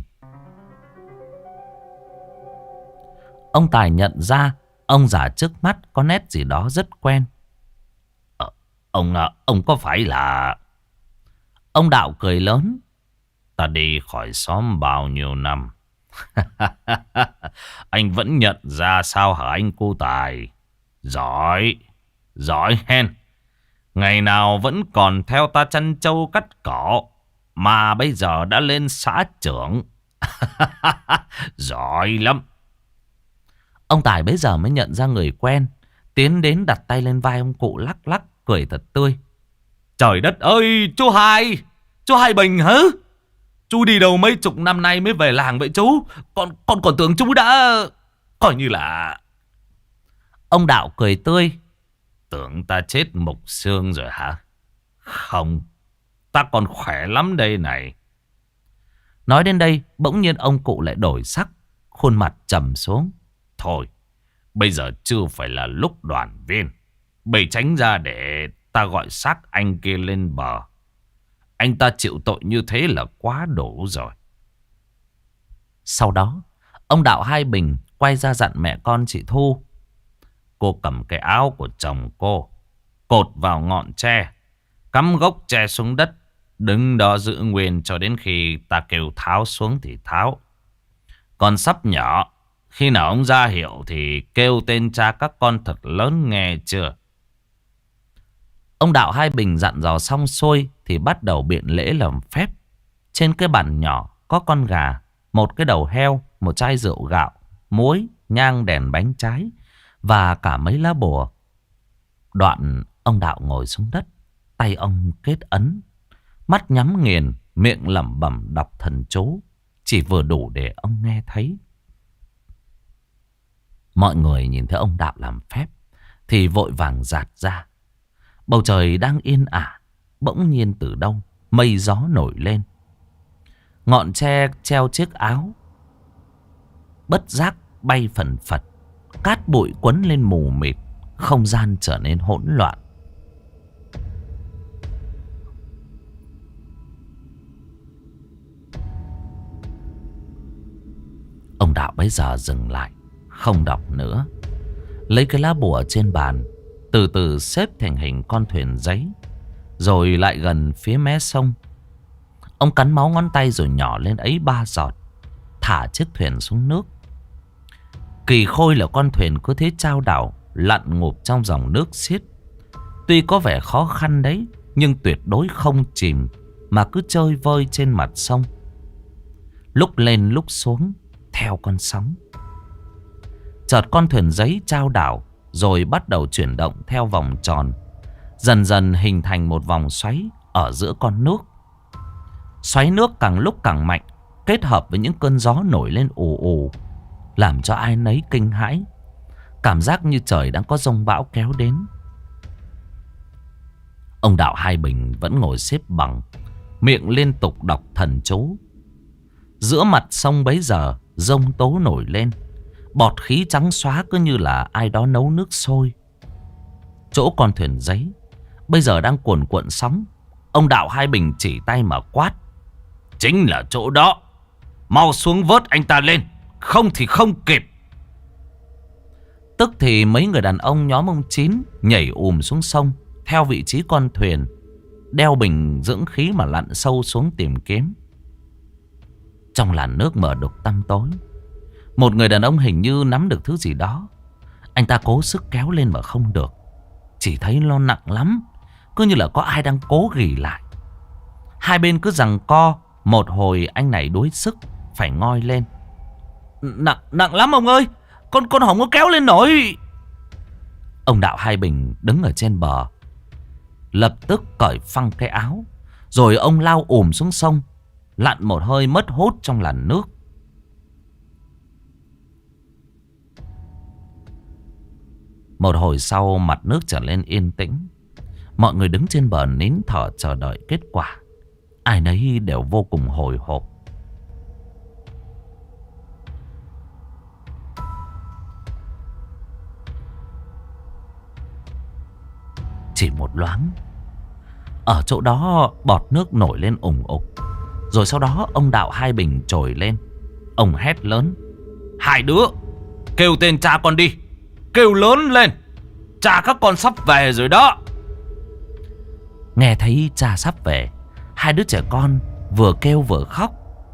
Ông Tài nhận ra ông già trước mắt có nét gì đó rất quen. Ờ, ông, ông có phải là... Ông Đạo cười lớn. Ta đi khỏi xóm bao nhiêu năm. Anh vẫn nhận ra sao hả anh cu Tài? Giỏi, giỏi hen. Ngày nào vẫn còn theo ta chăn trâu cắt cỏ, mà bây giờ đã lên xã trưởng. Giỏi lắm. Ông Tài bấy giờ mới nhận ra người quen, tiến đến đặt tay lên vai ông cụ lắc lắc, cười thật tươi. Trời đất ơi, chú Hai, chú Hai Bình hả? Chú đi đâu mấy chục năm nay mới về làng vậy chú? Con, con còn tưởng chú đã... Coi như là... Ông Đạo cười tươi. Tưởng ta chết mục xương rồi hả? Không, ta còn khỏe lắm đây này. Nói đến đây, bỗng nhiên ông cụ lại đổi sắc, khuôn mặt trầm xuống. Thôi, bây giờ chưa phải là lúc đoàn viên. Bày tránh ra để ta gọi xác anh kia lên bờ. Anh ta chịu tội như thế là quá đủ rồi. Sau đó, ông Đạo Hai Bình quay ra dặn mẹ con chị Thu. Cô cầm cái áo của chồng cô, cột vào ngọn tre, cắm gốc tre xuống đất, đứng đó giữ nguyên cho đến khi ta kêu tháo xuống thì tháo. Còn sắp nhỏ, khi nào ông ra hiệu thì kêu tên cha các con thật lớn nghe chưa? Ông Đạo Hai Bình dặn dò xong xuôi thì bắt đầu biện lễ làm phép. Trên cái bàn nhỏ có con gà, một cái đầu heo, một chai rượu gạo, muối, nhang, đèn, bánh trái và cả mấy lá bùa. Đoạn ông Đạo ngồi xuống đất, tay ông kết ấn, mắt nhắm nghiền, miệng lẩm bẩm đọc thần chú, chỉ vừa đủ để ông nghe thấy. Mọi người nhìn thấy ông Đạo làm phép thì vội vàng dạt ra. Bầu trời đang yên ả, bỗng nhiên từ đâu mây gió nổi lên. Ngọn tre treo chiếc áo bất giác bay phần phật. Cát bụi quấn lên mù mịt, không gian trở nên hỗn loạn. Ông Đạo bấy giờ dừng lại, không đọc nữa. Lấy cái lá bùa trên bàn, từ từ xếp thành hình con thuyền giấy, rồi lại gần phía mé sông. Ông cắn máu ngón tay rồi nhỏ lên ấy ba giọt, thả chiếc thuyền xuống nước. Kỳ Khôi là con thuyền cứ thế chao đảo, lặn ngụp trong dòng nước xiết. Tuy có vẻ khó khăn đấy, nhưng tuyệt đối không chìm, mà cứ trôi vơi trên mặt sông, lúc lên lúc xuống theo con sóng. Chợt con thuyền giấy chao đảo, rồi bắt đầu chuyển động theo vòng tròn, dần dần hình thành một vòng xoáy ở giữa con nước. Xoáy nước càng lúc càng mạnh, kết hợp với những cơn gió nổi lên ù ù, làm cho ai nấy kinh hãi. Cảm giác như trời đang có giông bão kéo đến. Ông Đạo Hai Bình vẫn ngồi xếp bằng, miệng liên tục đọc thần chú. Giữa mặt sông bấy giờ giông tố nổi lên, bọt khí trắng xóa cứ như là ai đó nấu nước sôi. Chỗ con thuyền giấy bây giờ đang cuồn cuộn sóng. Ông Đạo Hai Bình chỉ tay mà quát: "Chính là chỗ đó, mau xuống vớt anh ta lên, không thì không kịp." Tức thì mấy người đàn ông nhóm ông Chín nhảy ùm xuống sông, theo vị trí con thuyền, đeo bình dưỡng khí mà lặn sâu xuống tìm kiếm. Trong làn nước mờ đục tăm tối, một người đàn ông hình như nắm được thứ gì đó. Anh ta cố sức kéo lên mà không được, chỉ thấy nó nặng lắm, cứ như là có ai đang cố ghì lại. Hai bên cứ giằng co, một hồi anh này đuối sức phải ngoi lên. Nặng, nặng lắm ông ơi, Con con không có kéo lên nổi." Ông Đạo Hai Bình đứng ở trên bờ, lập tức cởi phăng cái áo, rồi ông lao ùm xuống sông, lặn một hơi mất hút trong làn nước. Một hồi sau, mặt nước trở lên yên tĩnh. Mọi người đứng trên bờ nín thở chờ đợi kết quả. Ai nấy đều vô cùng hồi hộp. Chỉ một loáng, ở chỗ đó bọt nước nổi lên ủng ục. Rồi sau đó ông Đạo Hai Bình trồi lên. Ông hét lớn: "Hai đứa, kêu tên cha con đi, kêu lớn lên, cha các con sắp về rồi đó." Nghe thấy cha sắp về, hai đứa trẻ con vừa kêu vừa khóc.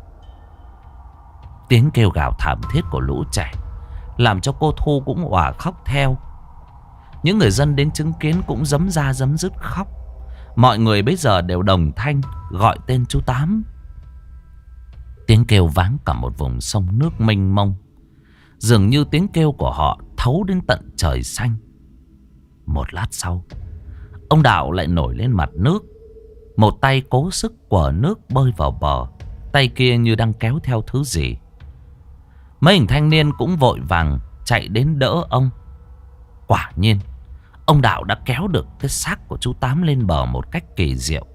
Tiếng kêu gào thảm thiết của lũ trẻ làm cho cô Thu cũng òa khóc theo. Những người dân đến chứng kiến cũng giấm ra giấm dứt khóc. Mọi người bây giờ đều đồng thanh gọi tên chú Tám. Tiếng kêu váng cả một vùng sông nước mênh mông. Dường như tiếng kêu của họ thấu đến tận trời xanh. Một lát sau, ông Đạo lại nổi lên mặt nước. Một tay cố sức quờ nước bơi vào bờ, tay kia như đang kéo theo thứ gì. Mấy hình thanh niên cũng vội vàng chạy đến đỡ ông. Quả nhiên, ông Đạo đã kéo được cái xác của chú Tám lên bờ một cách kỳ diệu.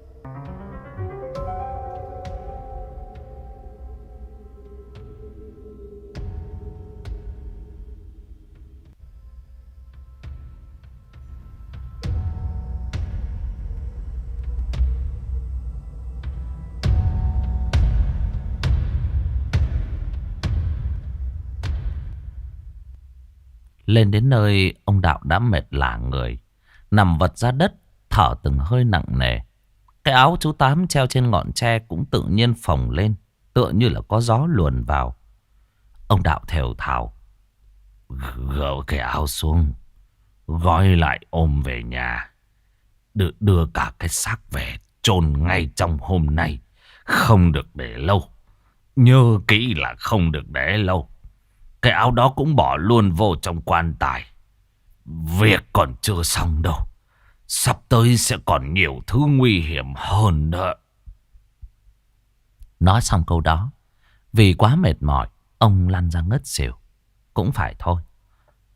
Lên đến nơi, ông Đạo đã mệt lả người, nằm vật ra đất, thở từng hơi nặng nề. Cái áo chú Tám treo trên ngọn tre cũng tự nhiên phồng lên, tựa như là có gió luồn vào. Ông Đạo thều thào: "Gỡ cái áo xuống, gói lại ôm về nhà, đưa, đưa cả cái xác về chôn ngay trong hôm nay. Không được để lâu, nhớ kỹ là không được để lâu. Cái áo đó cũng bỏ luôn vô trong quan tài. Việc còn chưa xong đâu, sắp tới sẽ còn nhiều thứ nguy hiểm hơn đó." Nói xong câu đó, vì quá mệt mỏi, ông lăn ra ngất xỉu. Cũng phải thôi,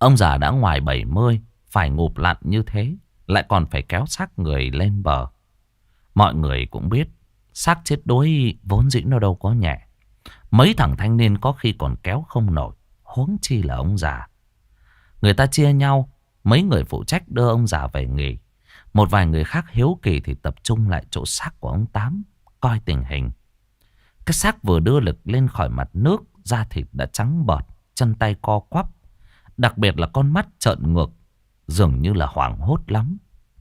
Ông già đã ngoài bảy mươi, phải ngụp lặn như thế, lại còn phải kéo xác người lên bờ. Mọi người cũng biết, xác chết đuối vốn dĩ nó đâu có nhẹ. Mấy thằng thanh niên có khi còn kéo không nổi, huống chi là ông già. Người ta chia nhau, mấy người phụ trách đưa ông già về nghỉ. Một vài người khác hiếu kỳ thì tập trung lại chỗ xác của ông Tám, coi tình hình. Cái xác vừa đưa lực lên khỏi mặt nước, da thịt đã trắng bợt, chân tay co quắp. Đặc biệt là con mắt trợn ngược, dường như là hoảng hốt lắm.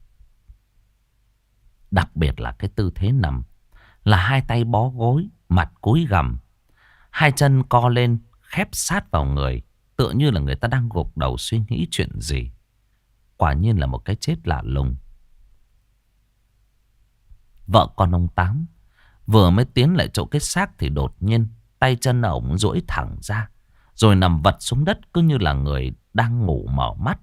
Đặc biệt là cái tư thế nằm, là hai tay bó gối, mặt cúi gằm, hai chân co lên, khép sát vào người, tựa như là người ta đang gục đầu suy nghĩ chuyện gì. Quả nhiên là một cái chết lạ lùng. Vợ con ông Tám vừa mới tiến lại chỗ cái xác thì đột nhiên tay chân ổng duỗi thẳng ra, rồi nằm vật xuống đất cứ như là người đang ngủ mở mắt.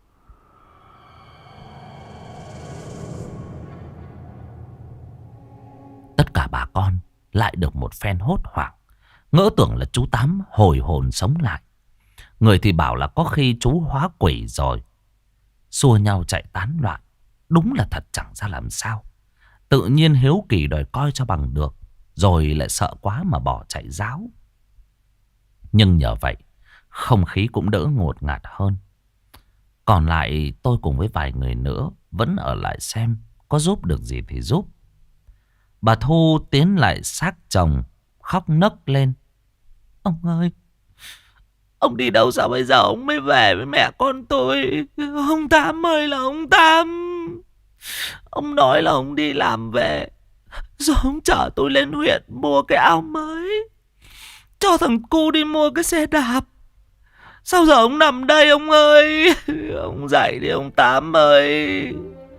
Tất cả bà con lại được một phen hốt hoảng, ngỡ tưởng là chú Tám hồi hồn sống lại. Người thì bảo là có khi chú hóa quỷ rồi, xua nhau chạy tán loạn. Đúng là thật chẳng ra làm sao. Tự nhiên hiếu kỳ đòi coi cho bằng được, rồi lại sợ quá mà bỏ chạy ráo. Nhưng nhờ vậy, không khí cũng đỡ ngột ngạt hơn. Còn lại tôi cùng với vài người nữa vẫn ở lại xem, có giúp được gì thì giúp. Bà Thu tiến lại xác chồng, khóc nấc lên. Ông ơi, ông đi đâu sao bây giờ ông mới về với mẹ con tôi? Ông Tám ơi là ông Tám. Ông nói là ông đi làm về, rồi ông chở tôi lên huyện mua cái áo mới, cho thằng cu đi mua cái xe đạp. Sao giờ ông nằm đây ông ơi? Ông dậy đi ông Tám ơi.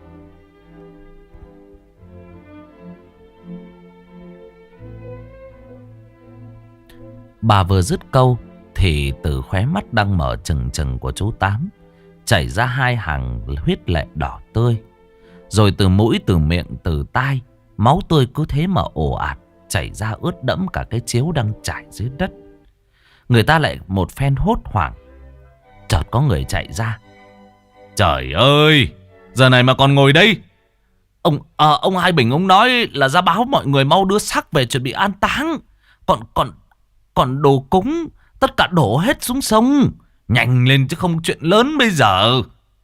Bà vừa dứt câu thì từ khóe mắt đang mở trừng trừng của chú Tám chảy ra hai hàng huyết lệ đỏ tươi. Rồi từ mũi, từ miệng, từ tai, máu tươi cứ thế mà ồ ạt chảy ra ướt đẫm cả cái chiếu đang trải dưới đất. Người ta lại một phen hốt hoảng. Chợt có người chạy ra. Trời ơi, giờ này mà còn ngồi đây? Ông à, ông Hai Bình ông nói là ra báo mọi người mau đưa xác về chuẩn bị an táng. Còn còn còn đồ cúng tất cả đổ hết xuống sông. Nhanh lên chứ không chuyện lớn bây giờ.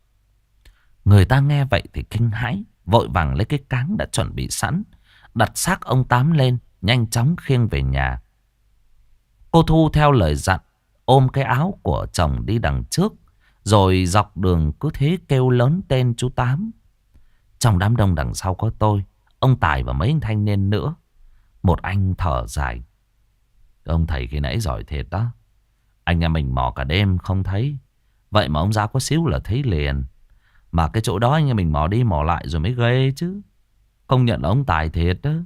Người ta nghe vậy thì kinh hãi, vội vàng lấy cái cáng đã chuẩn bị sẵn, đặt xác ông Tám lên, nhanh chóng khiêng về nhà. Cô Thu theo lời dặn, ôm cái áo của chồng đi đằng trước, rồi dọc đường cứ thế kêu lớn tên chú Tám. Trong đám đông đằng sau có tôi, ông Tài và mấy anh thanh niên nữa. Một anh thở dài. Ông thầy khi nãy giỏi thiệt đó. Anh em mình mò cả đêm không thấy, vậy mà ông ra có xíu là thấy liền. Mà cái chỗ đó anh em mình mò đi mò lại rồi mới ghê chứ. Công nhận là ông Tài thiệt đó.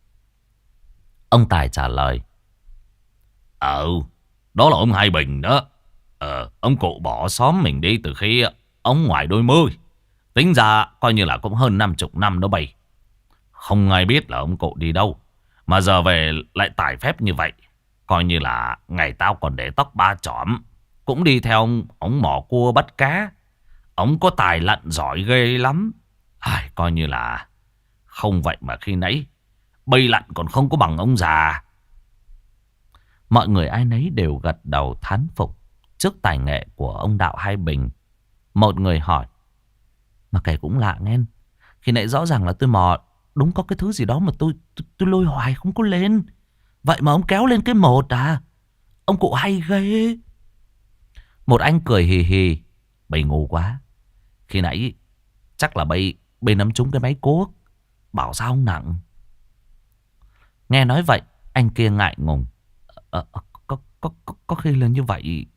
Ông Tài trả lời. Ờ, đó là ông Hai Bình đó. Ờ, ông cụ bỏ xóm mình đi từ khi ông ngoài đôi mươi. Tính ra coi như là cũng hơn năm chục năm đó bầy. Không ai biết là ông cụ đi đâu, mà giờ về lại tải phép như vậy. Coi như là ngày tao còn để tóc ba chỏm, cũng đi theo ông, ông mò cua bắt cá. Ông có tài lặn giỏi ghê lắm. Ai, coi như là không vậy mà khi nãy bây lặn còn không có bằng ông già. Mọi người ai nấy đều gật đầu thán phục trước tài nghệ của ông Đạo Hai Bình. Một người hỏi. Mà kể cũng lạ nghe. Khi nãy rõ ràng là tôi mò đúng có cái thứ gì đó mà tôi, tôi, tôi lôi hoài không có lên. Vậy mà ông kéo lên cái một à? Ông cụ hay ghê. Một anh cười hì hì. Bầy ngu quá. Khi nãy chắc là bầy, bầy nắm trúng cái máy cuốc. Bảo sao không nặng. Nghe nói vậy, anh kia ngại ngùng. Ờ, có, có, có, có khi là như vậy.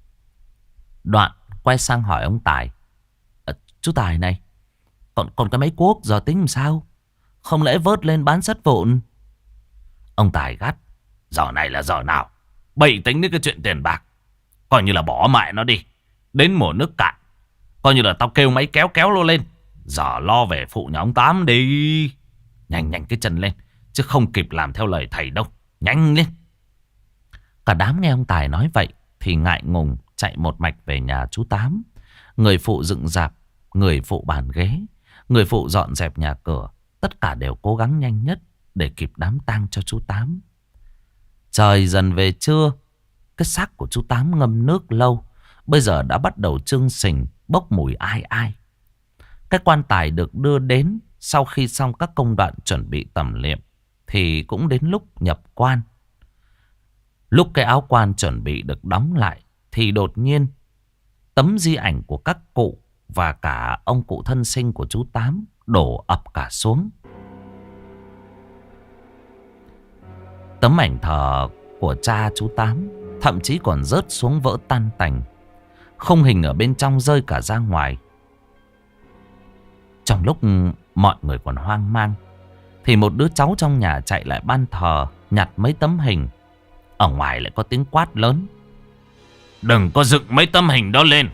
Đoạn quay sang hỏi ông Tài. Ờ, chú Tài này, còn, còn cái máy cuốc giờ tính làm sao? Không lẽ vớt lên bán sắt vụn? Ông Tài gắt. Giờ này là giờ nào? Bậy tính đến cái chuyện tiền bạc, coi như là bỏ mẹ nó đi. Đến mùa nước cạn, coi như là tao kêu máy kéo kéo lô lên. Giờ lo về phụ nhà ông Tám đi. Nhanh nhanh cái chân lên, chứ không kịp làm theo lời thầy đâu. Nhanh lên. Cả đám nghe ông Tài nói vậy thì ngại ngùng chạy một mạch về nhà chú Tám. Người phụ dựng rạp, người phụ bàn ghế, người phụ dọn dẹp nhà cửa. Tất cả đều cố gắng nhanh nhất để kịp đám tang cho chú Tám. Trời dần về trưa, cái xác của chú Tám ngâm nước lâu, bây giờ đã bắt đầu chưng sình, bốc mùi ai ai. Cái quan tài được đưa đến sau khi xong các công đoạn chuẩn bị tẩm liệm thì cũng đến lúc nhập quan. Lúc cái áo quan chuẩn bị được đóng lại thì đột nhiên tấm di ảnh của các cụ và cả ông cụ thân sinh của chú Tám đổ ập cả xuống. Tấm ảnh thờ của cha chú Tám thậm chí còn rớt xuống vỡ tan tành. Khung hình ở bên trong rơi cả ra ngoài. Trong lúc mọi người còn hoang mang thì một đứa cháu trong nhà chạy lại ban thờ nhặt mấy tấm hình. Ở ngoài lại có tiếng quát lớn: "Đừng có dựng mấy tấm hình đó lên!"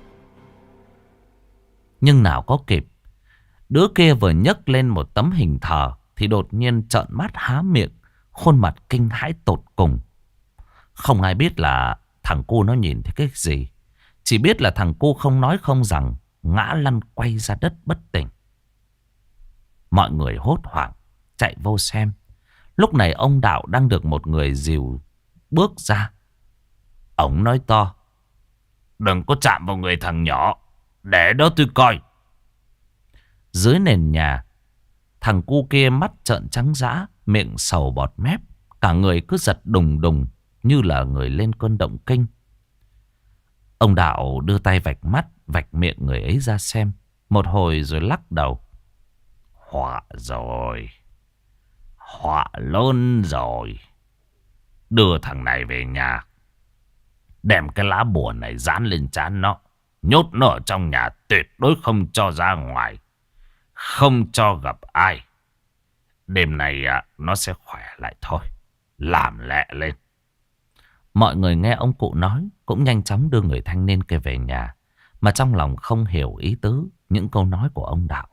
Nhưng nào có kịp, đứa kia vừa nhấc lên một tấm hình thờ thì đột nhiên trợn mắt há miệng, khuôn mặt kinh hãi tột cùng. Không ai biết là thằng cu nó nhìn thấy cái gì, chỉ biết là thằng cu không nói không rằng ngã lăn quay ra đất bất tỉnh. Mọi người hốt hoảng chạy vô xem. Lúc này ông Đạo đang được một người dìu bước ra. Ông nói to: "Đừng có chạm vào người thằng nhỏ, để đó tôi coi." Dưới nền nhà, thằng cu kia mắt trợn trắng dã, miệng sầu bọt mép, cả người cứ giật đùng đùng như là người lên cơn động kinh. Ông Đạo đưa tay vạch mắt, vạch miệng người ấy ra xem một hồi rồi lắc đầu: "Họa rồi, họa lớn rồi. Đưa thằng này về nhà, đem cái lá bùa này dán lên trán nó, nhốt nó ở trong nhà, tuyệt đối không cho ra ngoài, không cho gặp ai. Đêm nay à, nó sẽ khỏe lại thôi. Làm lẹ lên." Mọi người nghe ông cụ nói cũng nhanh chóng đưa người thanh niên kia về nhà, mà trong lòng không hiểu ý tứ những câu nói của ông Đạo.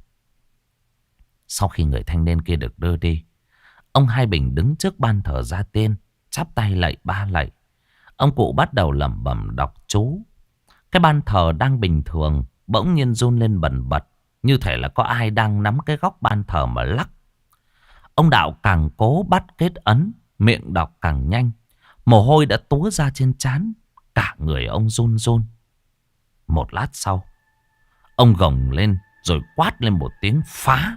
Sau khi người thanh niên kia được đưa đi, ông Hai Bình đứng trước ban thờ gia tiên, chắp tay lạy ba lạy. Ông cụ bắt đầu lẩm bẩm đọc chú. Cái ban thờ đang bình thường bỗng nhiên run lên bần bật, như thể là có ai đang nắm cái góc ban thờ mà lắc. Ông Đạo càng cố bắt kết ấn, miệng đọc càng nhanh. Mồ hôi đã túa ra trên trán, cả người ông run run. Một lát sau, ông gồng lên rồi quát lên một tiếng phá.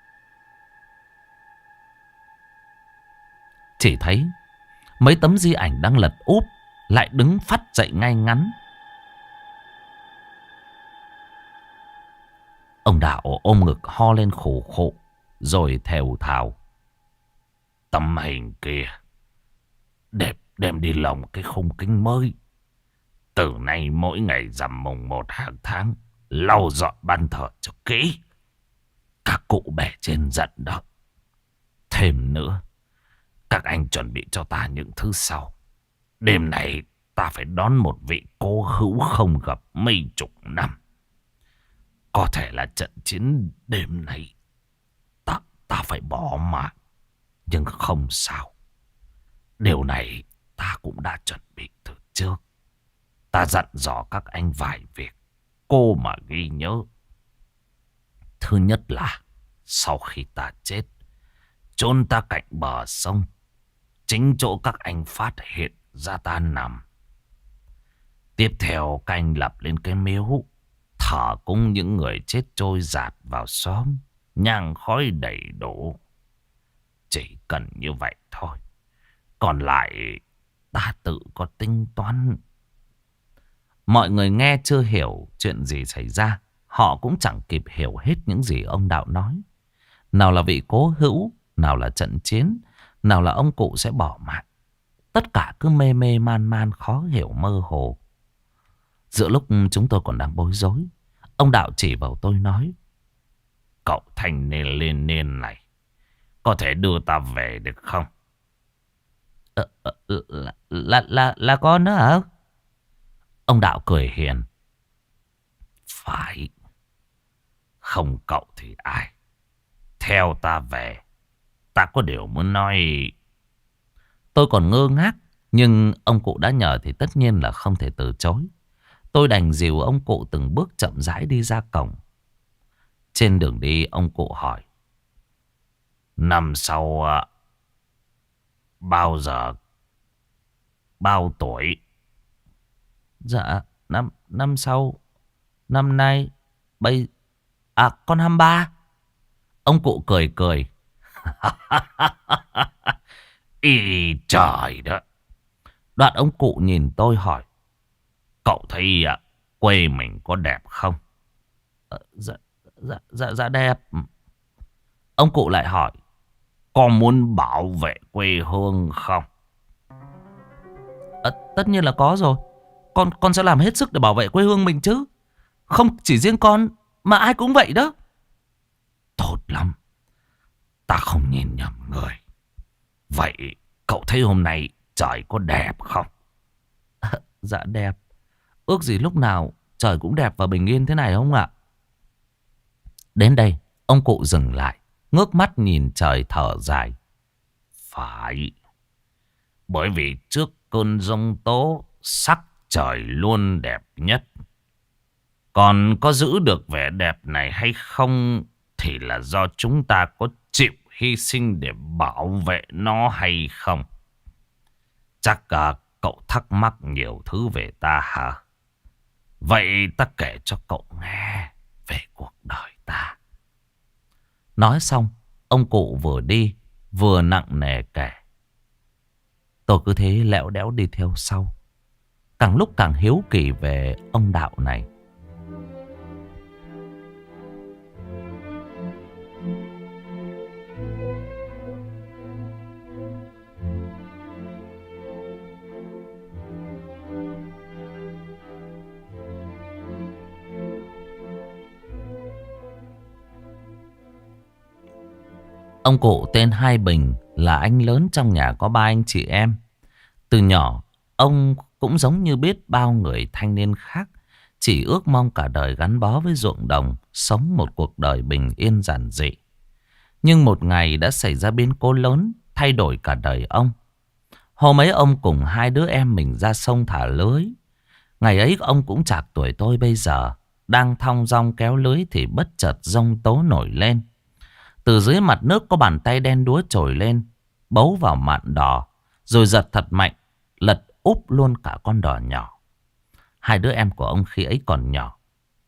Chỉ thấy mấy tấm di ảnh đang lật úp lại đứng phắt dậy ngay ngắn. Ông Đạo ôm ngực ho lên khổ khổ, rồi thều thào: "Tấm hình kia đẹp đem đi lồng cái khung kính mới. Từ nay mỗi ngày rằm mùng một hàng tháng lau dọn ban thờ cho kỹ. Các cụ bè trên giận đó. Thêm nữa, các anh chuẩn bị cho ta những thứ sau. Đêm này ta phải đón một vị cố hữu không gặp mấy chục năm. Có thể là trận chiến đêm nay ta, ta phải bỏ mạng, nhưng không sao. Điều này ta cũng đã chuẩn bị từ trước. Ta dặn dò các anh vài việc, cô mà ghi nhớ. Thứ nhất là sau khi ta chết, chôn ta cạnh bờ sông, chính chỗ các anh phát hiện ra ta nằm. Tiếp theo các anh lập lên cái miếu, thờ cúng những người chết trôi dạt vào xóm, nhang khói đầy đủ. Chỉ cần như vậy thôi. Còn lại ta tự có tính toán." Mọi người nghe chưa hiểu chuyện gì xảy ra, họ cũng chẳng kịp hiểu hết những gì ông Đạo nói. Nào là vị cố hữu, nào là trận chiến, nào là ông cụ sẽ bỏ mạng. Tất cả cứ mê mê man man, khó hiểu mơ hồ. Giữa lúc chúng tôi còn đang bối rối, ông Đạo chỉ vào tôi nói: "Cậu thanh niên liên niên này, có thể đưa ta về được không?" Ờ, ờ, là, là, là, là con đó hả? Ông Đạo cười hiền: "Phải. Không cậu thì ai. Theo ta về. Ta có điều muốn nói." Tôi còn ngơ ngác Nhưng ông cụ đã nhờ thì tất nhiên là không thể từ chối. Tôi đành dìu ông cụ từng bước chậm rãi đi ra cổng. Trên đường đi ông cụ hỏi: Năm sau à, bao giờ, bao tuổi? Dạ, năm năm sau, năm nay, bây... À, con hai mươi ba. Ông cụ cười cười. Ý trời đó. Đoạn ông cụ nhìn tôi hỏi: Cậu thấy à, quê mình có đẹp không? Ờ, dạ, dạ, dạ, dạ đẹp. Ông cụ lại hỏi: Có muốn bảo vệ quê hương không? À, tất nhiên là có rồi. Con con sẽ làm hết sức để bảo vệ quê hương mình chứ. Không chỉ riêng con, mà ai cũng vậy đó. Tốt lắm. Ta không nhìn nhầm người. Vậy cậu thấy hôm nay trời có đẹp không? À, dạ đẹp. Ước gì lúc nào trời cũng đẹp và bình yên thế này không ạ? Đến đây, ông cụ dừng lại, ngước mắt nhìn trời thở dài. Phải. Bởi vì trước cơn giông tố, sắc trời luôn đẹp nhất. Còn có giữ được vẻ đẹp này hay không thì là do chúng ta có chịu hy sinh để bảo vệ nó hay không. Chắc à, cậu thắc mắc nhiều thứ về ta hả? Vậy ta kể cho cậu nghe về cuộc đời ta. Nói xong, ông cụ vừa đi vừa nặng nề kể. Tôi cứ thế lẽo đẽo đi theo sau, càng lúc càng hiếu kỳ về ông đạo này. Ông cụ tên Hai Bình là anh lớn trong nhà có ba anh chị em. Từ nhỏ, ông cũng giống như biết bao người thanh niên khác, chỉ ước mong cả đời gắn bó với ruộng đồng, sống một cuộc đời bình yên giản dị. Nhưng một ngày đã xảy ra biến cố lớn, thay đổi cả đời ông. Hôm ấy ông cùng hai đứa em mình ra sông thả lưới. Ngày ấy ông cũng chạc tuổi tôi bây giờ, đang thong dong kéo lưới thì bất chợt giông tố nổi lên. Từ dưới mặt nước có bàn tay đen đúa trồi lên, bấu vào mạn đò, rồi giật thật mạnh, lật úp luôn cả con đò nhỏ. Hai đứa em của ông khi ấy còn nhỏ.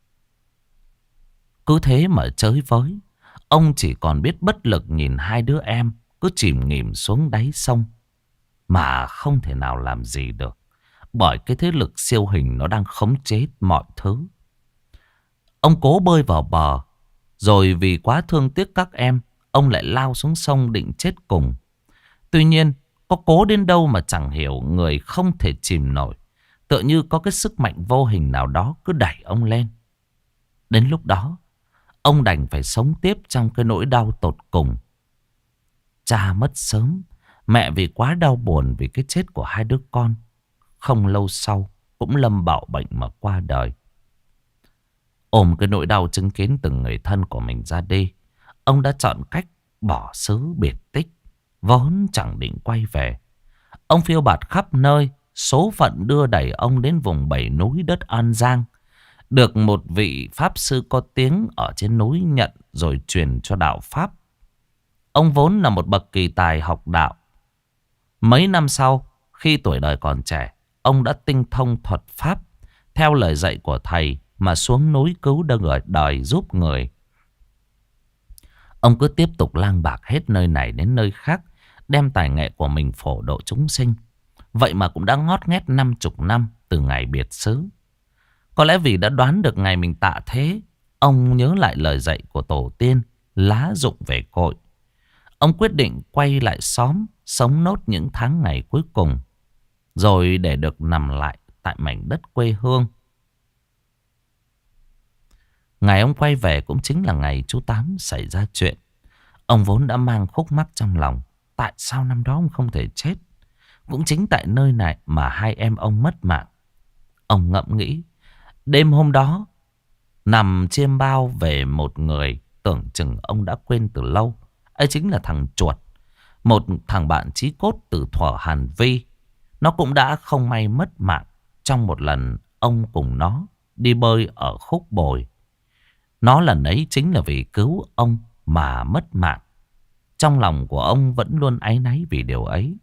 Cứ thế mà chới với, ông chỉ còn biết bất lực nhìn hai đứa em cứ chìm nghỉm xuống đáy sông, mà không thể nào làm gì được, bởi cái thế lực siêu hình nó đang khống chế mọi thứ. Ông cố bơi vào bờ, rồi vì quá thương tiếc các em, ông lại lao xuống sông định chết cùng. Tuy nhiên, có cố đến đâu mà chẳng hiểu, người không thể chìm nổi. Tựa như có cái sức mạnh vô hình nào đó cứ đẩy ông lên. Đến lúc đó, ông đành phải sống tiếp trong cái nỗi đau tột cùng. Cha mất sớm, mẹ vì quá đau buồn vì cái chết của hai đứa con, không lâu sau cũng lâm bạo bệnh mà qua đời. Ôm cái nỗi đau chứng kiến từng người thân của mình ra đi, ông đã chọn cách bỏ xứ biệt tích, vốn chẳng định quay về. Ông phiêu bạt khắp nơi, số phận đưa đẩy ông đến vùng bảy núi đất An Giang. Được một vị pháp sư có tiếng ở trên núi nhận rồi truyền cho đạo Pháp. Ông vốn là một bậc kỳ tài học đạo. Mấy năm sau, khi tuổi đời còn trẻ, ông đã tinh thông thuật pháp, theo lời dạy của thầy mà xuống núi cứu đời, đời giúp người. Ông cứ tiếp tục lang bạc hết nơi này đến nơi khác, đem tài nghệ của mình phổ độ chúng sinh. Vậy mà cũng đã ngót nghét năm chục năm từ ngày biệt xứ. Có lẽ vì đã đoán được ngày mình tạ thế, ông nhớ lại lời dạy của tổ tiên, lá rụng về cội. Ông quyết định quay lại xóm, sống nốt những tháng ngày cuối cùng, rồi để được nằm lại tại mảnh đất quê hương. Ngày ông quay về cũng chính là ngày chú Tám xảy ra chuyện. Ông vốn đã mang khúc mắc trong lòng. Tại sao năm đó ông không thể chết? Cũng chính tại nơi này mà hai em ông mất mạng. Ông ngẫm nghĩ. Đêm hôm đó, nằm chiêm bao về một người tưởng chừng ông đã quên từ lâu. Ấy chính là thằng Chuột, một thằng bạn chí cốt từ thuở Hàn Vi. Nó cũng đã không may mất mạng trong một lần ông cùng nó đi bơi ở khúc bồi. Nó lần ấy chính là vì cứu ông mà mất mạng. Trong lòng của ông vẫn luôn áy náy vì điều ấy.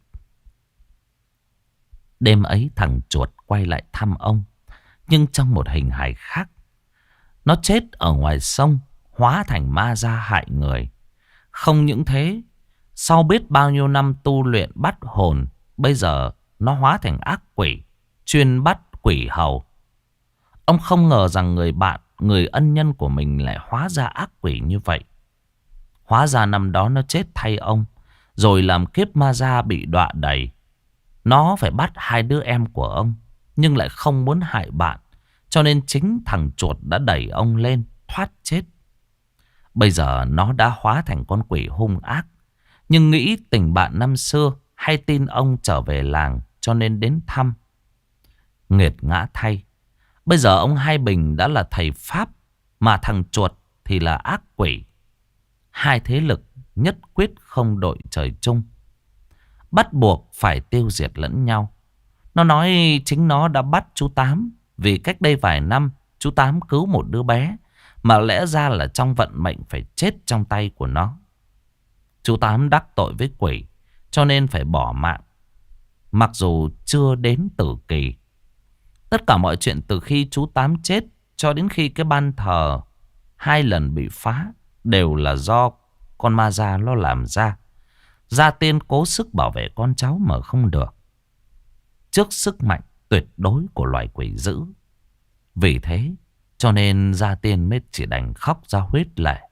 Đêm ấy thằng chuột quay lại thăm ông, nhưng trong một hình hài khác. Nó chết ở ngoài sông, hóa thành ma da hại người. Không những thế, sau biết bao nhiêu năm tu luyện bắt hồn, bây giờ nó hóa thành ác quỷ, chuyên bắt quỷ hầu. Ông không ngờ rằng người bạn, người ân nhân của mình lại hóa ra ác quỷ như vậy. Hóa ra năm đó nó chết thay ông, rồi làm kiếp ma da bị đọa đầy. Nó phải bắt hai đứa em của ông, nhưng lại không muốn hại bạn. Cho nên chính thằng chuột đã đẩy ông lên, thoát chết. Bây giờ nó đã hóa thành con quỷ hung ác. Nhưng nghĩ tình bạn năm xưa hay tin ông trở về làng, cho nên đến thăm. Nghiệt ngã thay, bây giờ ông Hai Bình đã là thầy Pháp, mà thằng chuột thì là ác quỷ. Hai thế lực nhất quyết không đội trời chung, bắt buộc phải tiêu diệt lẫn nhau. Nó nói chính nó đã bắt chú Tám, vì cách đây vài năm chú Tám cứu một đứa bé, mà lẽ ra là trong vận mệnh phải chết trong tay của nó. Chú Tám đắc tội với quỷ, cho nên phải bỏ mạng, mặc dù chưa đến tử kỳ. Tất cả mọi chuyện từ khi chú Tám chết cho đến khi cái ban thờ hai lần bị phá đều là do con ma da nó làm ra. Gia Tiên cố sức bảo vệ con cháu mà không được, trước sức mạnh tuyệt đối của loài quỷ dữ. Vì thế cho nên Gia Tiên mới chỉ đành khóc ra huyết lệ.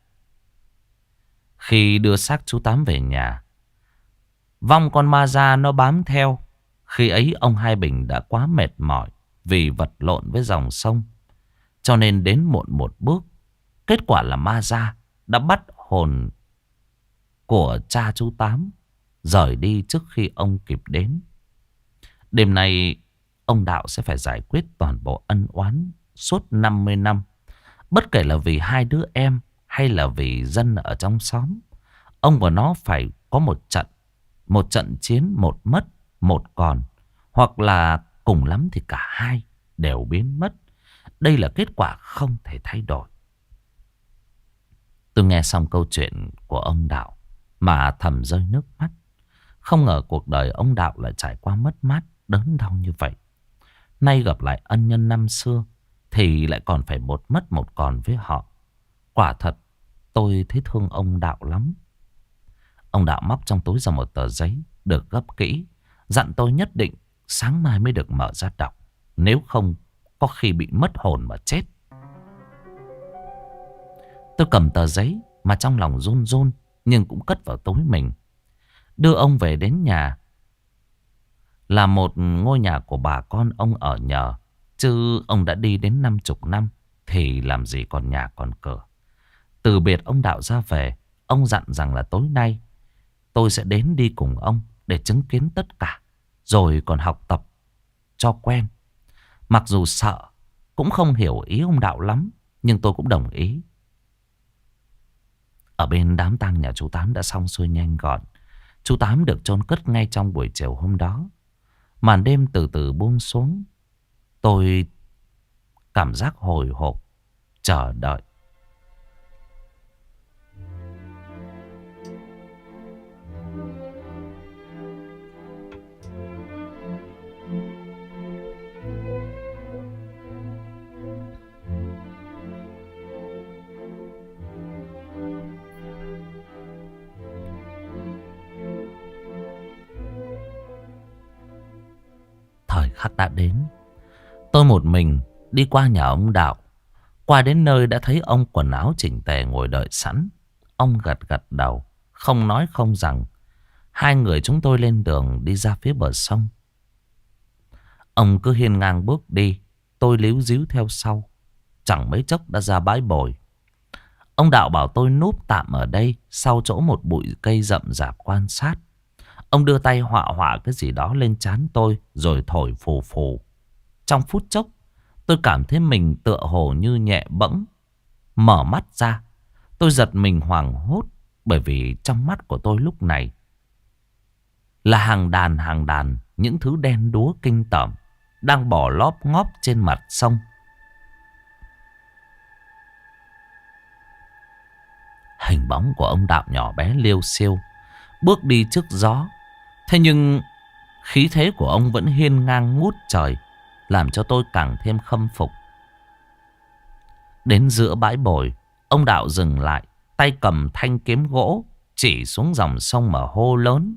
Khi đưa xác chú Tám về nhà, vong con ma da nó bám theo. Khi ấy ông Hai Bình đã quá mệt mỏi vì vật lộn với dòng sông, cho nên đến muộn một bước. Kết quả là ma da đã bắt hồn của cha chú Tám rời đi trước khi ông kịp đến. Đêm nay ông Đạo sẽ phải giải quyết toàn bộ ân oán suốt năm mươi năm. Bất kể là vì hai đứa em hay là vì dân ở trong xóm, ông và nó phải có một trận. Một trận chiến, một mất, một còn. Hoặc là cùng lắm thì cả hai đều biến mất. Đây là kết quả không thể thay đổi. Tôi nghe xong câu chuyện của ông Đạo mà thầm rơi nước mắt. Không ngờ cuộc đời ông Đạo lại trải qua mất mát đớn đau như vậy. Nay gặp lại ân nhân năm xưa thì lại còn phải một mất một còn với họ. Quả thật tôi thấy thương ông Đạo lắm. Ông Đạo móc trong túi ra một tờ giấy được gấp kỹ, dặn tôi nhất định sáng mai mới được mở ra đọc, nếu không có khi bị mất hồn mà chết. Tôi cầm tờ giấy mà trong lòng run run, nhưng cũng cất vào túi mình. Đưa ông về đến nhà. Là một ngôi nhà của bà con ông ở nhờ, chứ ông đã đi đến năm chục năm thì làm gì còn nhà còn cửa. Từ biệt ông Đạo ra về, ông dặn rằng là tối nay tôi sẽ đến đi cùng ông để chứng kiến tất cả, rồi còn học tập cho quen. Mặc dù sợ, cũng không hiểu ý ông Đạo lắm, nhưng tôi cũng đồng ý. Ở bên đám tang nhà chú Tám đã xong xuôi nhanh gọn. Chú Tám được chôn cất ngay trong buổi chiều hôm đó. Màn đêm từ từ buông xuống. Tôi cảm giác hồi hộp, chờ đợi. Thời khắc đã đến. Tôi một mình đi qua nhà ông Đạo. Qua đến nơi đã thấy ông quần áo chỉnh tề ngồi đợi sẵn. Ông gật gật đầu, không nói không rằng. Hai người chúng tôi lên đường đi ra phía bờ sông. Ông cứ hiên ngang bước đi, tôi líu díu theo sau. Chẳng mấy chốc đã ra bãi bồi. Ông Đạo bảo tôi núp tạm ở đây, sau chỗ một bụi cây rậm rạp quan sát. Ông đưa tay họa họa cái gì đó lên trán tôi, rồi thổi phù phù. Trong phút chốc, tôi cảm thấy mình tựa hồ như nhẹ bẫng. Mở mắt ra, tôi giật mình hoảng hốt, bởi vì trong mắt của tôi lúc này là hàng đàn hàng đàn những thứ đen đúa kinh tởm đang bò lóp ngóp trên mặt sông. Hình bóng của ông Đạo nhỏ bé liêu xiêu, bước đi trước gió. Thế nhưng khí thế của ông vẫn hiên ngang ngút trời, làm cho tôi càng thêm khâm phục. Đến giữa bãi bồi, ông Đạo dừng lại, tay cầm thanh kiếm gỗ, chỉ xuống dòng sông mà hô lớn: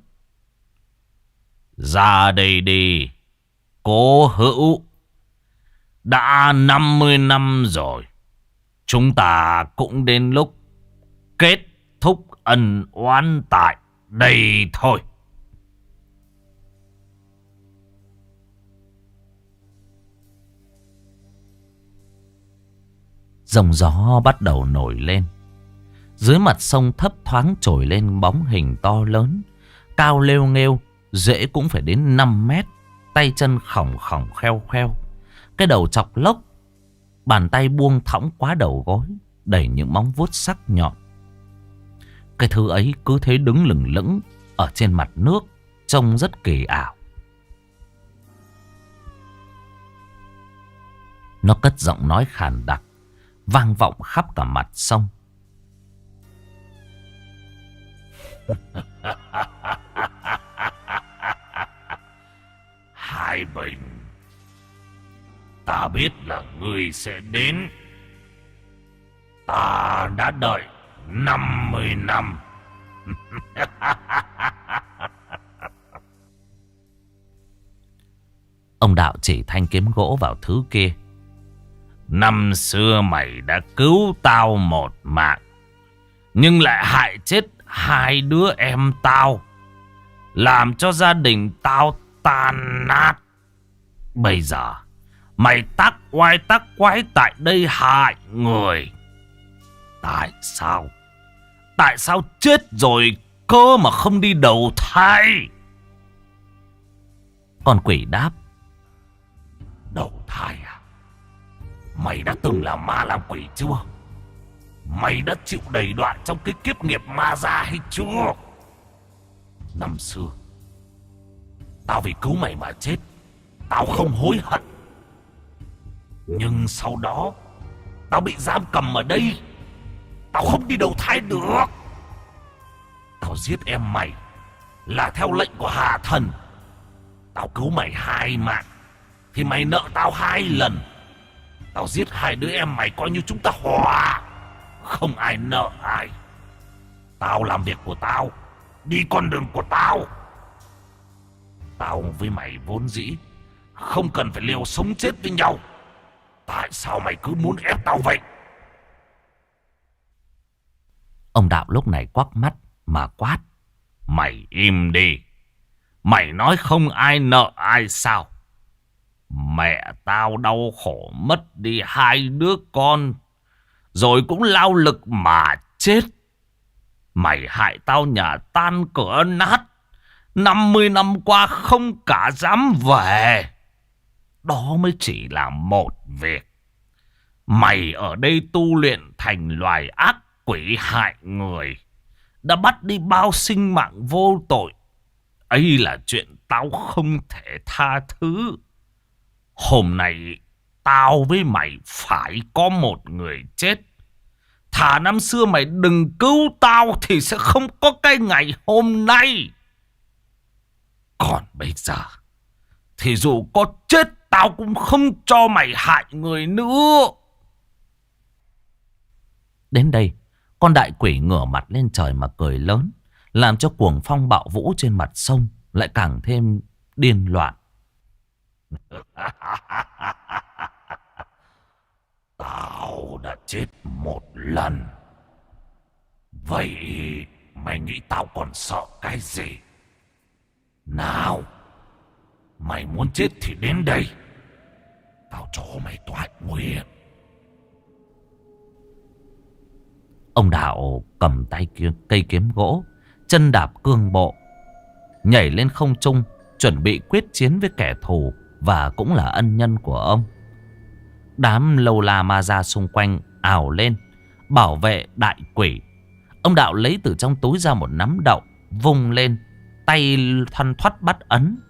"Ra đây đi, cố hữu. Đã năm mươi năm rồi, chúng ta cũng đến lúc kết thúc ân oán tại đây thôi." Dòng gió bắt đầu nổi lên. Dưới mặt sông thấp thoáng trồi lên bóng hình to lớn, cao lêu nghêu, rễ cũng phải đến năm mét, tay chân khỏng khỏng kheo kheo, cái đầu chọc lốc, bàn tay buông thõng quá đầu gối, đầy những móng vuốt sắc nhọn. Cái thứ ấy cứ thế đứng lửng lững ở trên mặt nước, trông rất kỳ ảo. Nó cất giọng nói khàn đặc, vang vọng khắp cả mặt sông. Hai Bình, ta biết là ngươi sẽ đến. Ta đã đợi năm mươi năm. Ông Đạo chỉ thanh kiếm gỗ vào thứ kia. Năm xưa mày đã cứu tao một mạng, nhưng lại hại chết hai đứa em tao, làm cho gia đình tao tan nát. Bây giờ mày tắc oai tắc quái tại đây hại người. Tại sao? Tại sao chết rồi cơ mà không đi đầu thai? Con quỷ đáp: Đầu thai à? Mày đã từng làm ma làm quỷ chưa? Mày đã chịu đầy đoạn trong cái kiếp nghiệp ma già hay chưa? Năm xưa tao vì cứu mày mà chết, tao không hối hận. Nhưng sau đó tao bị giam cầm ở đây, tao không đi đầu thai được. Tao giết em mày là theo lệnh của Hà Thần. Tao cứu mày hai mạng thì mày nợ tao hai lần. Tao giết hai đứa em mày coi như chúng ta hòa, không ai nợ ai. Tao làm việc của tao, đi con đường của tao. Tao với mày vốn dĩ không cần phải liều sống chết với nhau. Tại sao mày cứ muốn ép tao vậy? Ông Đạo lúc này quắc mắt mà quát: Mày im đi. Mày nói không ai nợ ai sao? Mẹ tao đau khổ mất đi hai đứa con, rồi cũng lao lực mà chết. Mày hại tao nhà tan cửa nát, năm mươi năm qua không cả dám về. Đó mới chỉ là một việc. Mày ở đây tu luyện thành loài ác quỷ hại người, đã bắt đi bao sinh mạng vô tội. Ấy là chuyện tao không thể tha thứ. Hôm nay tao với mày phải có một người chết. Thà năm xưa mày đừng cứu tao thì sẽ không có cái ngày hôm nay. Còn bây giờ thì dù có chết tao cũng không cho mày hại người nữa. Đến đây, con đại quỷ ngửa mặt lên trời mà cười lớn, làm cho cuồng phong bạo vũ trên mặt sông lại càng thêm điên loạn. Tao đã chết một lần. Vậy mày nghĩ tao còn sợ cái gì? Nào, mày muốn chết thì đến đây, tao cho mày toại nguyện. Ông Đạo cầm tay kia, cây kiếm gỗ, chân đạp cương bộ, nhảy lên không trung, chuẩn bị quyết chiến với kẻ thù và cũng là ân nhân của ông. Đám lâu la ma ra xung quanh ào lên bảo vệ đại quỷ. Ông Đạo lấy từ trong túi ra một nắm đậu, vung lên, tay thoăn thoắt bắt ấn.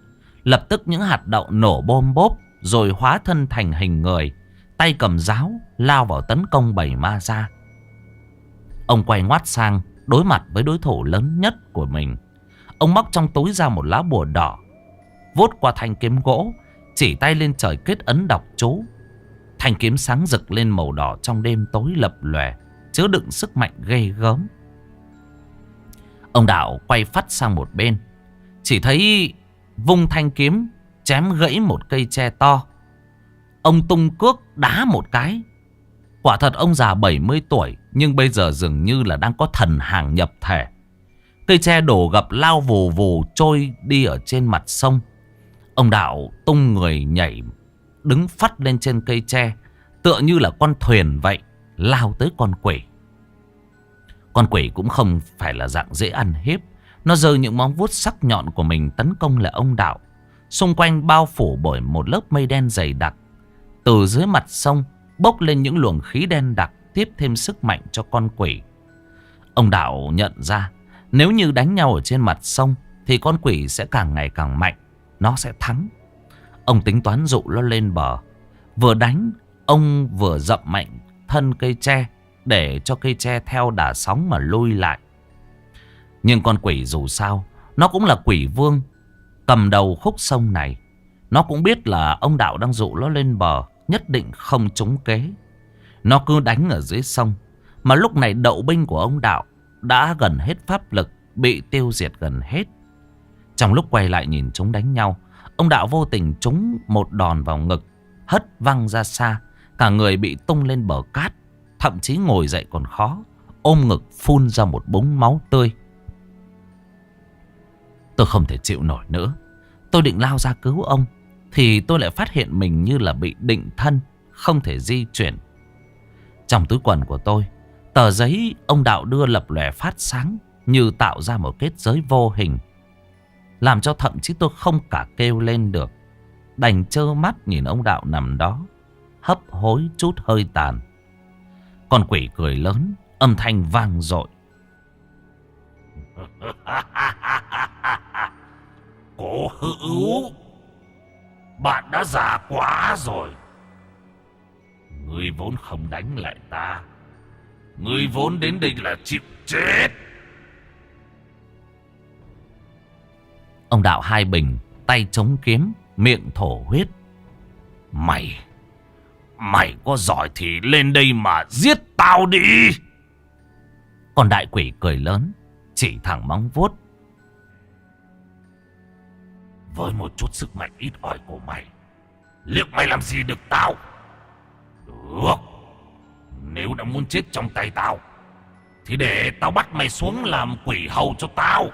Lập tức những hạt đậu nổ bôm bốp, rồi hóa thân thành hình người, tay cầm giáo lao vào tấn công bầy ma da. Ông quay ngoắt sang đối mặt với đối thủ lớn nhất của mình. Ông móc trong túi ra một lá bùa đỏ, vuốt qua thanh kiếm gỗ, chỉ tay lên trời kết ấn đọc chú. Thanh kiếm sáng rực lên màu đỏ trong đêm tối lập lòe, chứa đựng sức mạnh ghê gớm. Ông Đạo quay phắt sang một bên, chỉ thấy vung thanh kiếm chém gãy một cây tre to. Ông tung cước đá một cái. Quả thật ông già bảy mươi tuổi, nhưng bây giờ dường như là đang có thần hàng nhập thể. Cây tre đổ gập lao vù vù trôi đi ở trên mặt sông. Ông Đạo tung người nhảy, đứng phắt lên trên cây tre, tựa như là con thuyền vậy, lao tới con quỷ. Con quỷ cũng không phải là dạng dễ ăn hiếp. Nó giơ những móng vuốt sắc nhọn của mình tấn công lại ông Đạo. Xung quanh bao phủ bởi một lớp mây đen dày đặc. Từ dưới mặt sông bốc lên những luồng khí đen đặc, tiếp thêm sức mạnh cho con quỷ. Ông Đạo nhận ra, nếu như đánh nhau ở trên mặt sông thì con quỷ sẽ càng ngày càng mạnh, nó sẽ thắng. Ông tính toán dụ nó lên bờ. Vừa đánh, ông vừa dậm mạnh thân cây tre, để cho cây tre theo đà sóng mà lùi lại. Nhưng con quỷ dù sao, nó cũng là quỷ vương cầm đầu khúc sông này. Nó cũng biết là ông Đạo đang dụ nó lên bờ, nhất định không trúng kế. Nó cứ đánh ở dưới sông. Mà lúc này đậu binh của ông Đạo đã gần hết pháp lực, bị tiêu diệt gần hết. Trong lúc quay lại nhìn chúng đánh nhau, ông Đạo vô tình trúng một đòn vào ngực, hất văng ra xa. Cả người bị tung lên bờ cát, thậm chí ngồi dậy còn khó, ôm ngực phun ra một búng máu tươi. Tôi không thể chịu nổi nữa. Tôi định lao ra cứu ông, thì tôi lại phát hiện mình như là bị định thân, không thể di chuyển. Trong túi quần của tôi, tờ giấy ông Đạo đưa lập lòe phát sáng, như tạo ra một kết giới vô hình, làm cho thậm chí tôi không cả kêu lên được. Đành trơ mắt nhìn ông Đạo nằm đó, hấp hối chút hơi tàn. Con quỷ cười lớn, âm thanh vang dội. Cố hữu, bạn đã già quá rồi. Ngươi vốn không đánh lại ta, ngươi vốn đến đây là chịu chết. Ông Đạo hai bình, tay chống kiếm, miệng thổ huyết. Mày, mày có giỏi thì lên đây mà giết tao đi. Còn đại quỷ cười lớn, chỉ thẳng móng vuốt. Với một chút sức mạnh ít ỏi của mày, liệu mày làm gì được tao? Được, nếu đã muốn chết trong tay tao, thì để tao bắt mày xuống làm quỷ hầu cho tao.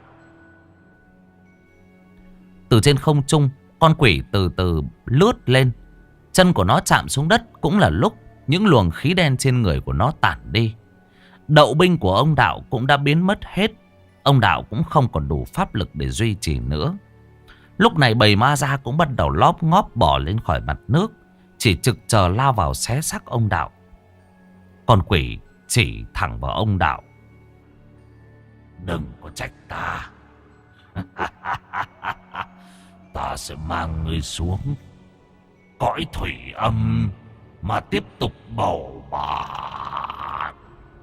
Từ trên không trung, con quỷ từ từ lướt lên. Chân của nó chạm xuống đất cũng là lúc những luồng khí đen trên người của nó tản đi. Đậu binh của ông Đạo cũng đã biến mất hết. Ông Đạo cũng không còn đủ pháp lực để duy trì nữa. Lúc này bầy ma da cũng bắt đầu lóp ngóp bỏ lên khỏi mặt nước, chỉ trực chờ lao vào xé xác ông Đạo. Con quỷ chỉ thẳng vào ông Đạo. Đừng có trách ta. Ta sẽ mang ngươi xuống cõi thủy âm mà tiếp tục bầu bạn.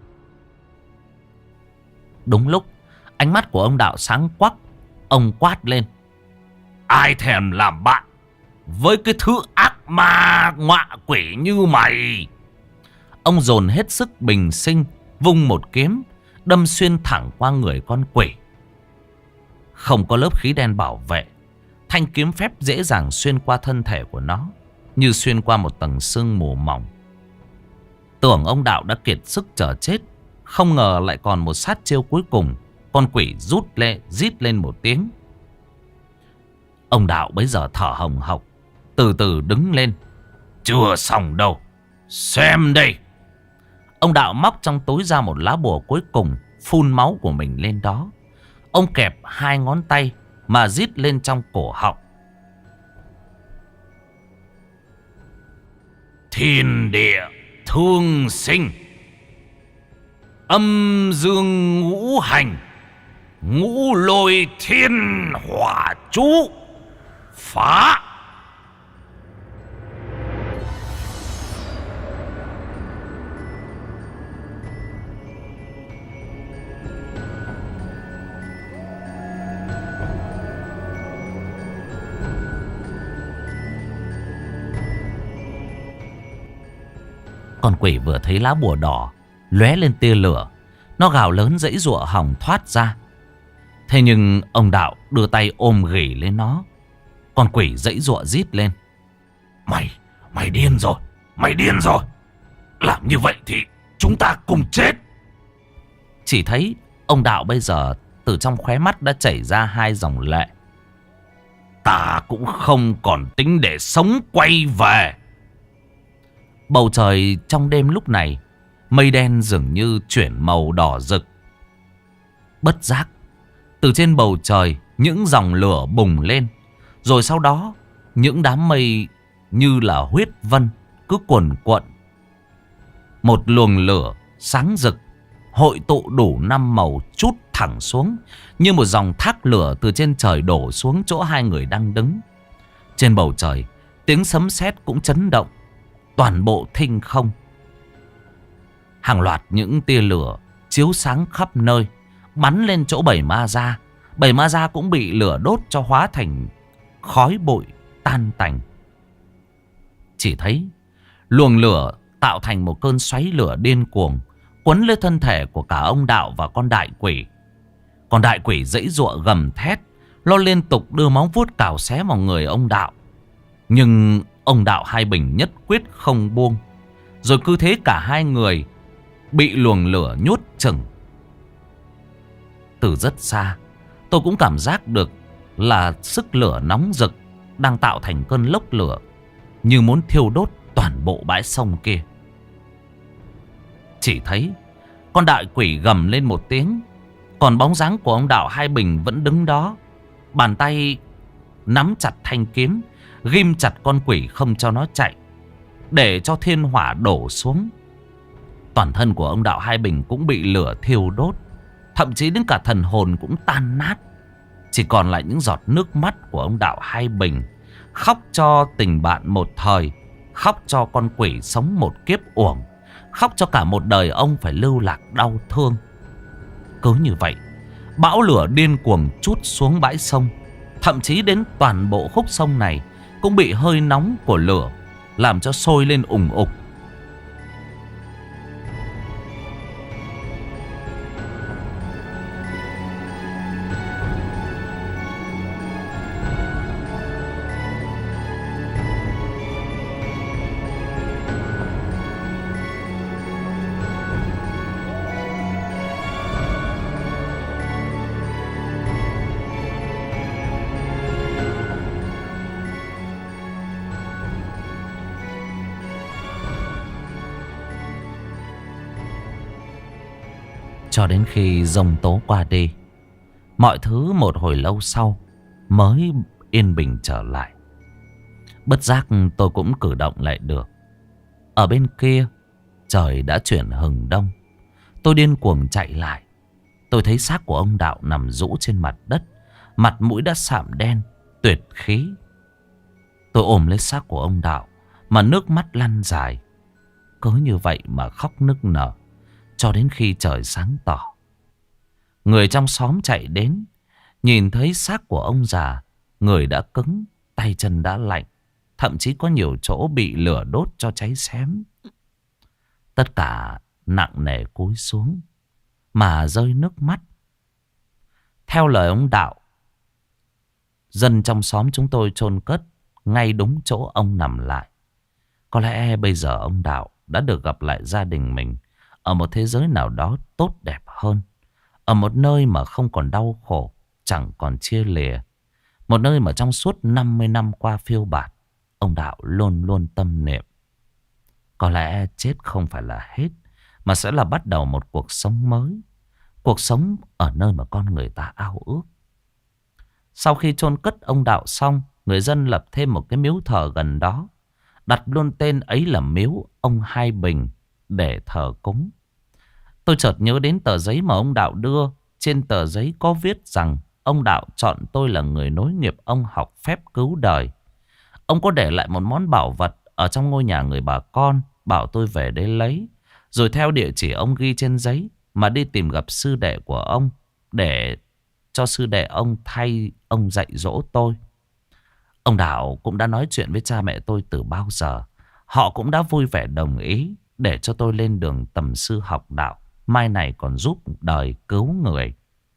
Đúng lúc, ánh mắt của ông Đạo sáng quắc. Ông quát lên. Ai thèm làm bạn với cái thứ ác ma ngọa quỷ như mày? Ông dồn hết sức bình sinh, vung một kiếm, đâm xuyên thẳng qua người con quỷ. Không có lớp khí đen bảo vệ, thanh kiếm phép dễ dàng xuyên qua thân thể của nó, như xuyên qua một tầng sương mù mỏng. Tưởng ông Đạo đã kiệt sức chờ chết, không ngờ lại còn một sát chiêu cuối cùng. Con quỷ rút lệ, rít lên một tiếng. Ông Đạo bấy giờ thở hồng hộc, từ từ đứng lên. Chưa xong đâu, xem đây. Ông Đạo móc trong túi ra một lá bùa cuối cùng, phun máu của mình lên đó. Ông kẹp hai ngón tay mà rít lên trong cổ họng. Thiên địa thương sinh, âm dương ngũ hành, ngũ lôi thiên hỏa chú, Phá! Con quỷ vừa thấy lá bùa đỏ lóe lên tia lửa, nó gào lớn giãy giụa hòng thoát ra. Thế nhưng ông Đạo đưa tay ôm ghì lên nó. Con quỷ giãy giụa rít lên: Mày, mày điên rồi, mày điên rồi. Làm như vậy thì chúng ta cùng chết. Chỉ thấy ông Đạo bây giờ từ trong khóe mắt đã chảy ra hai dòng lệ. Ta cũng không còn tính để sống quay về. Bầu trời trong đêm lúc này, mây đen dường như chuyển màu đỏ rực. Bất giác, từ trên bầu trời những dòng lửa bùng lên. Rồi sau đó, những đám mây như là huyết vân cứ cuồn cuộn. Một luồng lửa sáng rực hội tụ đủ năm màu trút thẳng xuống, như một dòng thác lửa từ trên trời đổ xuống chỗ hai người đang đứng. Trên bầu trời, tiếng sấm sét cũng chấn động toàn bộ thinh không. Hàng loạt những tia lửa chiếu sáng khắp nơi, bắn lên chỗ bảy ma gia. Bảy ma gia cũng bị lửa đốt cho hóa thành khói bụi tan tành. Chỉ thấy luồng lửa tạo thành một cơn xoáy lửa điên cuồng, quấn lên thân thể của cả ông Đạo và con đại quỷ. Con đại quỷ giãy giụa gầm thét, nó liên tục đưa móng vuốt cào xé vào người ông Đạo. Nhưng ông Đạo Hai Bình nhất quyết không buông. Rồi cứ thế cả hai người bị luồng lửa nhốt chừng. Từ rất xa, tôi cũng cảm giác được là sức lửa nóng rực đang tạo thành cơn lốc lửa, như muốn thiêu đốt toàn bộ bãi sông kia. Chỉ thấy con đại quỷ gầm lên một tiếng, còn bóng dáng của ông Đạo Hai Bình vẫn đứng đó, bàn tay nắm chặt thanh kiếm, ghim chặt con quỷ không cho nó chạy, để cho thiên hỏa đổ xuống. Toàn thân của ông Đạo Hai Bình cũng bị lửa thiêu đốt, thậm chí đến cả thần hồn cũng tan nát. Chỉ còn lại những giọt nước mắt của ông Đạo Hai Bình, khóc cho tình bạn một thời, khóc cho con quỷ sống một kiếp uổng, khóc cho cả một đời ông phải lưu lạc đau thương. Cứ như vậy, bão lửa điên cuồng trút xuống bãi sông. Thậm chí đến toàn bộ khúc sông này cũng bị hơi nóng của lửa làm cho sôi lên ùng ục. Cho đến khi giông tố qua đi, mọi thứ một hồi lâu sau mới yên bình trở lại. Bất giác tôi cũng cử động lại được. Ở bên kia, trời đã chuyển hừng đông. Tôi điên cuồng chạy lại. Tôi thấy xác của ông Đạo nằm rũ trên mặt đất, mặt mũi đã sạm đen, tuyệt khí. Tôi ôm lấy xác của ông Đạo mà nước mắt lăn dài. Cứ như vậy mà khóc nức nở cho đến khi trời sáng tỏ. Người trong xóm chạy đến, nhìn thấy xác của ông già, người đã cứng, tay chân đã lạnh, thậm chí có nhiều chỗ bị lửa đốt cho cháy xém. Tất cả nặng nề cúi xuống mà rơi nước mắt. Theo lời ông Đạo, dân trong xóm chúng tôi chôn cất ngay đúng chỗ ông nằm lại. Có lẽ bây giờ ông Đạo đã được gặp lại gia đình mình ở một thế giới nào đó tốt đẹp hơn, ở một nơi mà không còn đau khổ, chẳng còn chia lìa, một nơi mà trong suốt năm mươi năm qua phiêu bạt, ông Đạo luôn luôn tâm niệm. Có lẽ chết không phải là hết, mà sẽ là bắt đầu một cuộc sống mới, cuộc sống ở nơi mà con người ta ao ước. Sau khi chôn cất ông Đạo xong, người dân lập thêm một cái miếu thờ gần đó, đặt luôn tên ấy là miếu ông Hai Bình để thờ cúng. Tôi chợt nhớ đến tờ giấy mà ông Đạo đưa. Trên tờ giấy có viết rằng ông Đạo chọn tôi là người nối nghiệp ông học phép cứu đời. Ông có để lại một món bảo vật ở trong ngôi nhà người bà con, bảo tôi về đây lấy. Rồi theo địa chỉ ông ghi trên giấy mà đi tìm gặp sư đệ của ông để cho sư đệ ông thay ông dạy dỗ tôi. Ông Đạo cũng đã nói chuyện với cha mẹ tôi từ bao giờ. Họ cũng đã vui vẻ đồng ý để cho tôi lên đường tầm sư học đạo. Mai này còn giúp đời cứu người.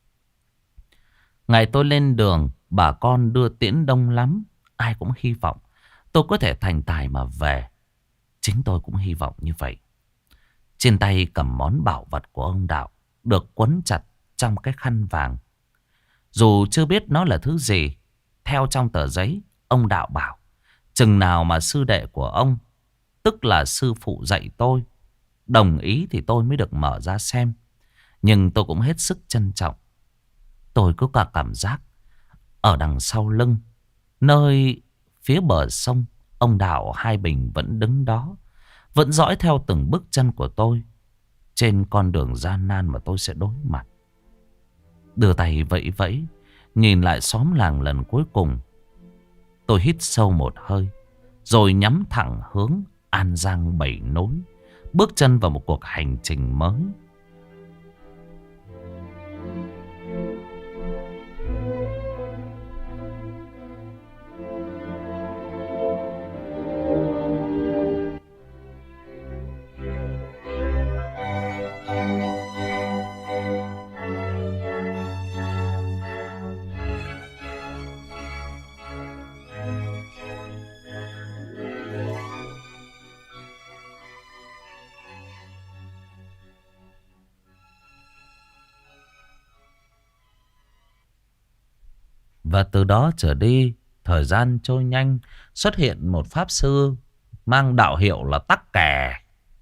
Ngày tôi lên đường, bà con đưa tiễn đông lắm. Ai cũng hy vọng tôi có thể thành tài mà về. Chính tôi cũng hy vọng như vậy. Trên tay cầm món bảo vật của ông Đạo, được quấn chặt trong cái khăn vàng. Dù chưa biết nó là thứ gì, theo trong tờ giấy, ông Đạo bảo chừng nào mà sư đệ của ông, tức là sư phụ dạy tôi, đồng ý thì tôi mới được mở ra xem. Nhưng tôi cũng hết sức trân trọng. Tôi cứ cả cảm giác ở đằng sau lưng, nơi phía bờ sông, ông Đạo Hai Bình vẫn đứng đó, vẫn dõi theo từng bước chân của tôi trên con đường gian nan mà tôi sẽ đối mặt. Đưa tay vẫy vẫy, nhìn lại xóm làng lần cuối cùng. Tôi hít sâu một hơi, rồi nhắm thẳng hướng An Giang Bảy Nối, bước chân vào một cuộc hành trình mới. Và từ đó trở đi, thời gian trôi nhanh, xuất hiện một pháp sư mang đạo hiệu là Tắc Kè.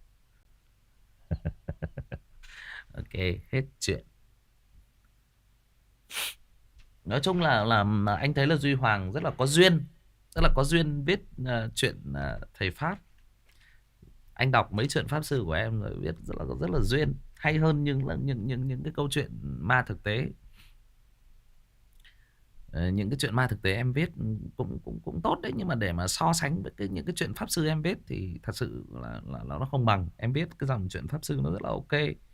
Ok, hết chuyện. Nói chung là, là là anh thấy là Duy Hoàng rất là có duyên, rất là có duyên viết uh, chuyện uh, thầy Pháp. Anh đọc mấy chuyện pháp sư của em rồi viết rất là rất là duyên, hay hơn những những những những, những cái câu chuyện ma thực tế. Những cái chuyện ma thực tế em viết cũng cũng cũng tốt đấy, nhưng mà để mà so sánh với cái, những cái chuyện pháp sư em viết thì thật sự là, là, là nó không bằng. Em viết cái dòng chuyện pháp sư nó rất là ok.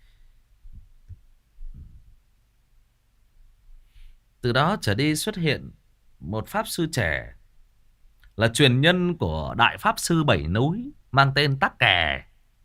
Từ đó trở đi xuất hiện một pháp sư trẻ, là truyền nhân của đại pháp sư Bảy Núi, mang tên Tắc Kè.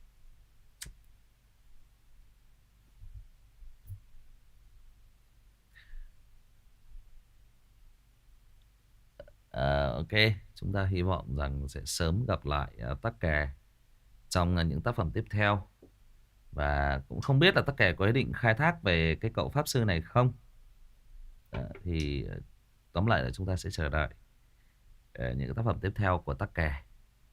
Uh, ok, chúng ta hy vọng rằng sẽ sớm gặp lại uh, Tắc Kè trong uh, những tác phẩm tiếp theo. Và cũng không biết là Tắc Kè có ý định khai thác về cái cậu pháp sư này không. uh, Thì uh, tóm lại là chúng ta sẽ chờ đợi uh, những tác phẩm tiếp theo của Tắc Kè.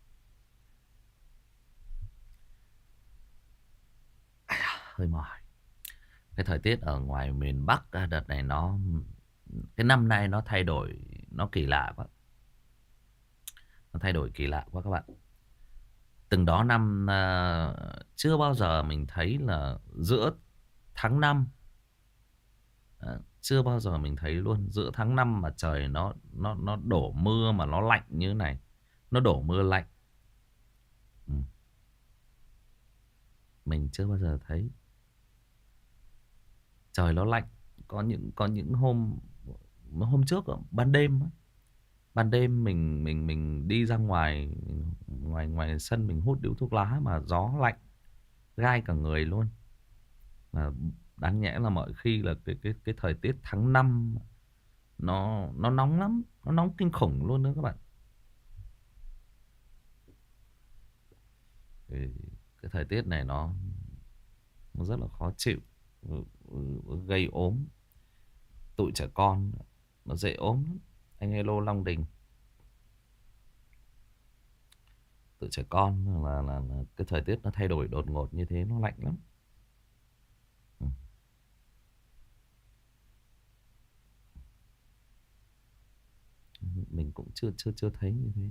Hơi mỏi. Cái thời tiết ở ngoài miền Bắc uh, đợt này nó, cái năm nay nó thay đổi, nó kỳ lạ quá. Nó thay đổi kỳ lạ quá các bạn. Từng đó năm uh, chưa bao giờ mình thấy là giữa tháng năm, uh, chưa bao giờ mình thấy luôn giữa tháng năm mà trời nó nó nó đổ mưa mà nó lạnh như này. Nó đổ mưa lạnh. Ừ. Mình chưa bao giờ thấy. Trời nó lạnh. Có những có những hôm hôm trước ban đêm ban đêm mình mình mình đi ra ngoài ngoài ngoài sân mình hút điếu thuốc lá mà gió lạnh gai cả người luôn. Mà đáng nhẽ là mọi khi là cái cái cái thời tiết tháng năm nó nó nóng lắm, nó nóng kinh khủng luôn đó các bạn. Thì cái thời tiết này nó nó rất là khó chịu, gây ốm. Tụi trẻ con nó dễ ốm lắm. Anh hello Long Đình. Tụi trẻ con là, là, là cái thời tiết nó thay đổi đột ngột như thế nó lạnh lắm. Ừ. Mình cũng chưa chưa chưa thấy như thế.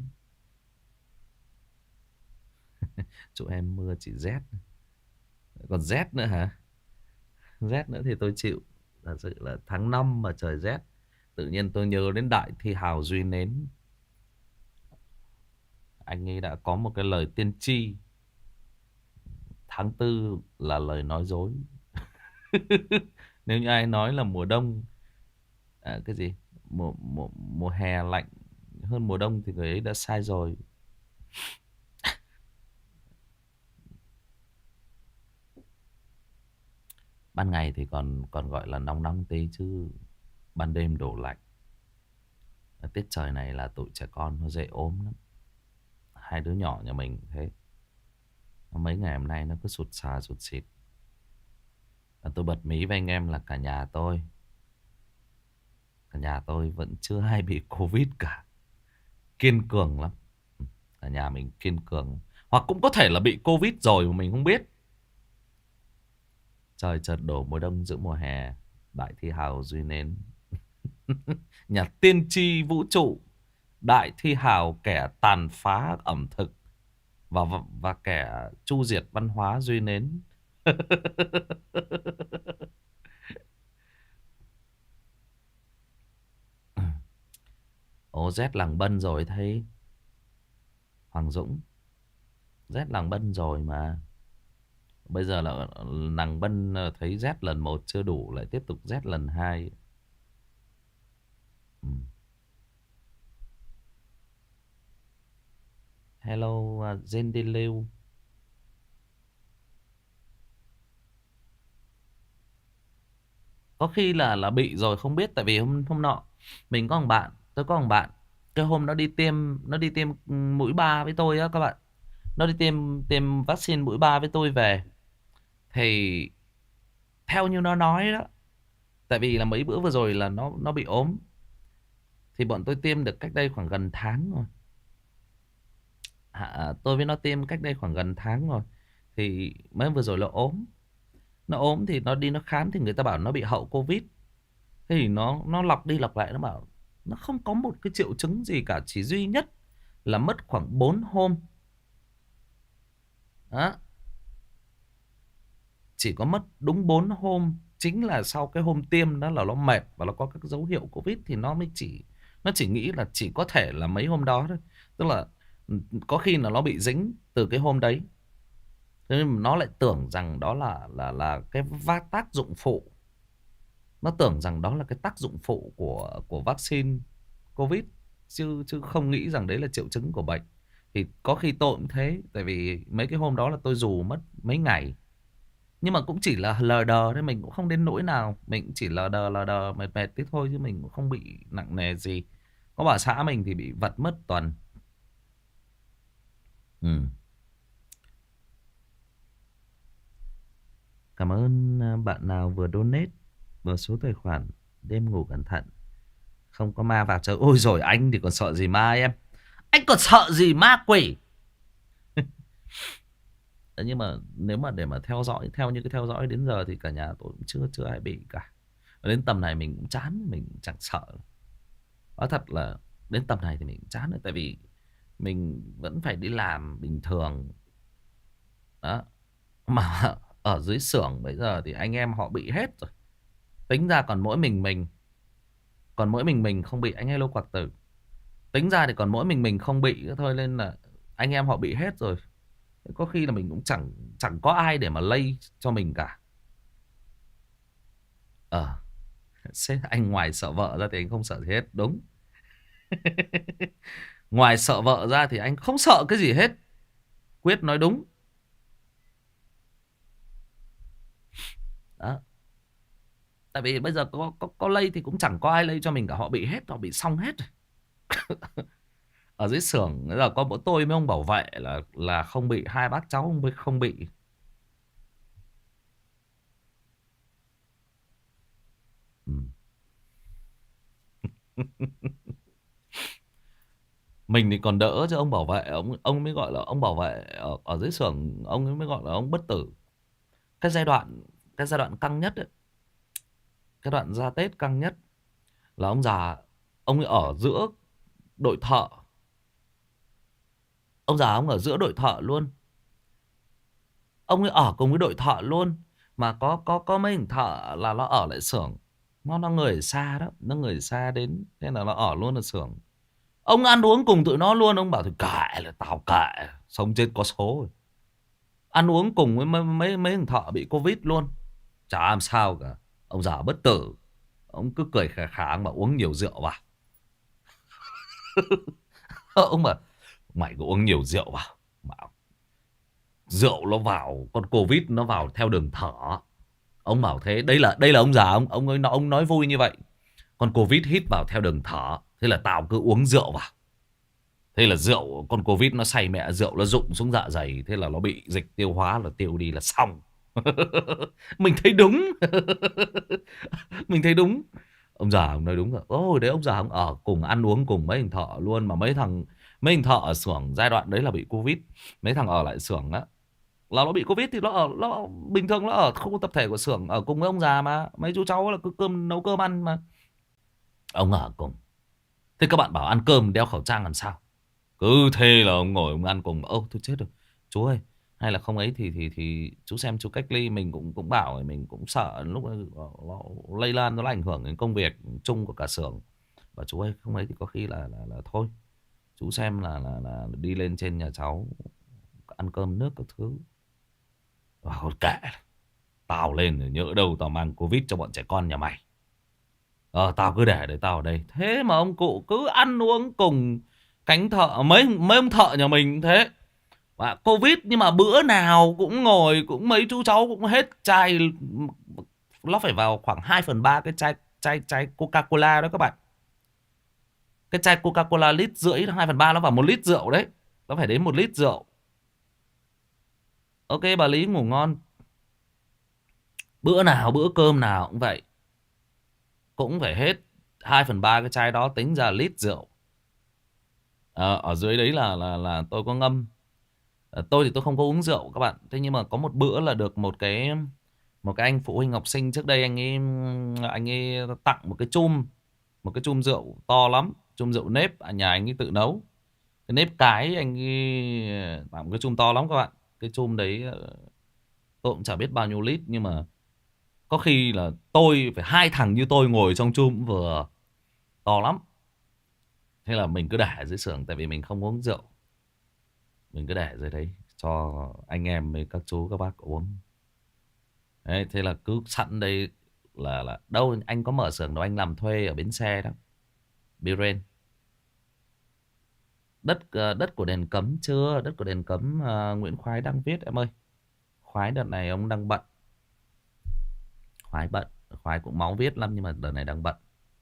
Chỗ em mưa chỉ rét. Còn rét nữa hả? Rét nữa thì tôi chịu. Thật sự là tháng năm mà trời rét. Tự nhiên tôi nhớ đến Đại Thi Hào Duy Nến. Anh ấy đã có một cái lời tiên tri. Tháng tư là lời nói dối. Nếu như ai nói là mùa đông, à, cái gì mùa, mùa, mùa hè lạnh hơn mùa đông thì người ấy đã sai rồi. Ban ngày thì còn còn gọi là nóng nóng tí, chứ ban đêm đổ lạnh. Tiết trời này là tụi trẻ con nó dễ ốm lắm. Hai đứa nhỏ nhà mình thế. Mấy ngày hôm nay nó cứ sụt xà sụt xịt. Và tôi bật mí với anh em là cả nhà tôi Cả nhà tôi vẫn chưa ai bị Covid cả. Kiên cường lắm. Cả nhà mình kiên cường. Hoặc cũng có thể là bị Covid rồi mà mình không biết. Trời chợt đổ mùa đông giữa mùa hè. Đại Thi Hào Duy Nến. Nhà tiên tri vũ trụ. Đại Thi Hào kẻ tàn phá ẩm thực Và, và, và kẻ chu diệt văn hóa Duy Nến. Ồ, rét làng Bân rồi thấy Hoàng Dũng. Rét làng Bân rồi mà. Bây giờ là làng Bân thấy rét lần một chưa đủ, lại tiếp tục rét lần hai. Ừ. Hello uh, Zendy Lưu. Có khi là là bị rồi không biết. Tại vì hôm hôm nọ mình có một bạn, tôi có một bạn, cái hôm nó đi tiêm nó đi tiêm mũi ba với tôi á các bạn. Nó đi tiêm tiêm vaccine mũi ba với tôi về. Thì theo như nó nói đó, tại vì là mấy bữa vừa rồi là nó nó bị ốm, thì bọn tôi tiêm được cách đây khoảng gần tháng rồi. À, tôi với nó tiêm cách đây khoảng gần tháng rồi. Thì mấy hôm vừa rồi nó ốm. Nó ốm thì nó đi nó khám thì người ta bảo nó bị hậu Covid. Thế thì nó nó lọc đi lọc lại, nó bảo nó không có một cái triệu chứng gì cả, chỉ duy nhất là mất khoảng bốn hôm. Đó. Chỉ có mất đúng bốn hôm. Chính là sau cái hôm tiêm đó là nó mệt và nó có các dấu hiệu Covid, thì nó mới chỉ nó chỉ nghĩ là chỉ có thể là mấy hôm đó thôi. Tức là có khi là nó bị dính từ cái hôm đấy. Thế nên nó lại tưởng rằng đó là là là cái va tác dụng phụ. Nó tưởng rằng đó là cái tác dụng phụ của của vaccine Covid, chứ chứ không nghĩ rằng đấy là triệu chứng của bệnh. Thì có khi tôi cũng thế, tại vì mấy cái hôm đó là tôi dù mất mấy ngày. Nhưng mà cũng chỉ là lờ đờ thôi, mình cũng không đến nỗi nào, mình cũng chỉ lờ đờ lờ đờ mệt mệt tí thôi, chứ mình cũng không bị nặng nề gì. Có bà xã mình thì bị vật mất tuần. Ừ. Cảm ơn bạn nào vừa donate vào số tài khoản. Đêm ngủ cẩn thận, không có ma vào chơi. Ôi rồi anh thì còn sợ gì ma em. Anh còn sợ gì ma quỷ. Nhưng mà nếu mà để mà theo dõi, theo như cái theo dõi đến giờ thì cả nhà tôi cũng chưa chưa ai bị cả. Đến tầm này mình cũng chán, mình cũng chẳng sợ. Nói thật là đến tầm này thì mình cũng chán rồi. Tại vì mình vẫn phải đi làm bình thường. Đó. Mà ở dưới xưởng bây giờ thì anh em họ bị hết rồi. Tính ra còn mỗi mình mình Còn mỗi mình mình không bị. Anh Hello Quạc Tử. Tính ra thì còn mỗi mình mình không bị thôi, nên là anh em họ bị hết rồi. Có khi là mình cũng chẳng chẳng có ai để mà lây cho mình cả. Ờ Thế anh ngoài sợ vợ ra thì anh không sợ gì hết. Đúng. Ngoài sợ vợ ra thì anh không sợ cái gì hết. Quyết nói đúng. Đó. Tại vì bây giờ có, có, có lây thì cũng chẳng có ai lây cho mình cả. Họ bị hết, họ bị xong hết rồi. Ở dưới xưởng là có mỗi tôi với ông bảo vệ là là không bị. Hai bác cháu không, không bị. Ừ. Mình thì còn đỡ, chứ ông bảo vệ, ông ông mới gọi là ông bảo vệ ở, ở dưới xưởng, ông ấy mới gọi là ông bất tử. Cái giai đoạn cái giai đoạn căng nhất ấy, cái đoạn ra Tết căng nhất là ông già, ông ấy ở giữa đội thợ. Ông già ông ở giữa đội thợ luôn. Ông ấy ở cùng với đội thợ luôn. Mà có có có mấy thằng thợ là nó ở lại xưởng. Nó nó người ở xa đó, nó người ở xa đến, thế là nó ở luôn ở xưởng. Ông ăn uống cùng tụi nó luôn, ông bảo thì kệ là tao kệ, sống chết có số rồi. Ăn uống cùng với mấy mấy mấy thằng thợ bị Covid luôn, chả làm sao cả. Ông già bất tử, ông cứ cười khà khà mà uống nhiều rượu vào. Ông bảo mày cứ uống nhiều rượu vào, bảo rượu nó vào, con Covid nó vào theo đường thở. Ông bảo thế, đây là đây là ông già ông ông ấy ông nói vui như vậy. Con Covid hít vào theo đường thở, thế là tao cứ uống rượu vào. Thế là rượu, con Covid nó say mẹ, rượu nó rụng xuống dạ dày, thế là nó bị dịch tiêu hóa, là tiêu đi là xong. Mình thấy đúng. Mình thấy đúng. Ông già ông nói đúng rồi. Ôi đấy, ông già ông ở cùng ăn uống cùng mấy thằng thợ luôn. Mà mấy thằng mấy thằng thợ ở xưởng giai đoạn đấy là bị Covid. Mấy thằng ở lại xưởng á là nó bị Covid thì nó ở nó bình thường, nó ở khu tập thể của xưởng ở cùng với ông già, mà mấy chú cháu là cứ cơm nấu cơm ăn mà. Ông ở cùng. Thế các bạn bảo ăn cơm đeo khẩu trang làm sao? Cứ thế là ông ngồi ông ăn cùng. Ô tôi chết rồi chú ơi, hay là không ấy thì thì thì chú xem chú cách ly. Mình cũng cũng bảo mình cũng sợ lúc nó, nó lây lan, nó ảnh hưởng đến công việc chung của cả xưởng. Và chú ơi không ấy thì có khi là là, là thôi chú xem là, là là đi lên trên nhà cháu ăn cơm nước các thứ. Wow, kệ, tao lên rồi nhỡ đâu tao mang Covid cho bọn trẻ con nhà mày. Ờ tao cứ để để tao ở đây. Thế mà ông cụ cứ ăn uống cùng cánh thợ, mấy mấy ông thợ nhà mình cũng thế. Và Covid nhưng mà bữa nào cũng ngồi, cũng mấy chú cháu cũng hết chai. Nó phải vào khoảng hai phần ba cái chai chai chai Coca-Cola đó các bạn. Cái chai Coca-Cola lít rưỡi, hai phần ba nó vào một lít rượu đấy. Nó phải đến một lít rượu. Ok bà Lý ngủ ngon. Bữa nào bữa cơm nào cũng vậy, cũng phải hết hai phần ba cái chai đó, tính ra lít rượu. À, ở dưới đấy là là là tôi có ngâm. À, tôi thì tôi không có uống rượu các bạn. Thế nhưng mà có một bữa là được một cái một cái anh phụ huynh học sinh trước đây, anh ấy anh ấy tặng một cái chum, một cái chum rượu to lắm, chum rượu nếp, ở nhà anh ấy tự nấu. Cái nếp cái anh ấy tặng một cái chum to lắm các bạn. Cái chum đấy tôi cũng chả biết bao nhiêu lít, nhưng mà có khi là tôi phải hai thằng như tôi ngồi trong chum vừa, to lắm. Thế là mình cứ để ở dưới xưởng, tại vì mình không uống rượu, mình cứ để dưới đấy cho anh em với các chú các bác uống. Đấy, thế là cứ sẵn đây là là đâu anh có mở xưởng đâu, anh làm thuê ở bến xe đó, Biren. Đất đất của Đền Cấm chưa? Đất của Đền Cấm uh, Nguyễn Khoái đang viết em ơi. Khoái đợt này ông đang bận. Khoái bận, Khoái cũng máu viết lắm nhưng mà đợt này đang bận.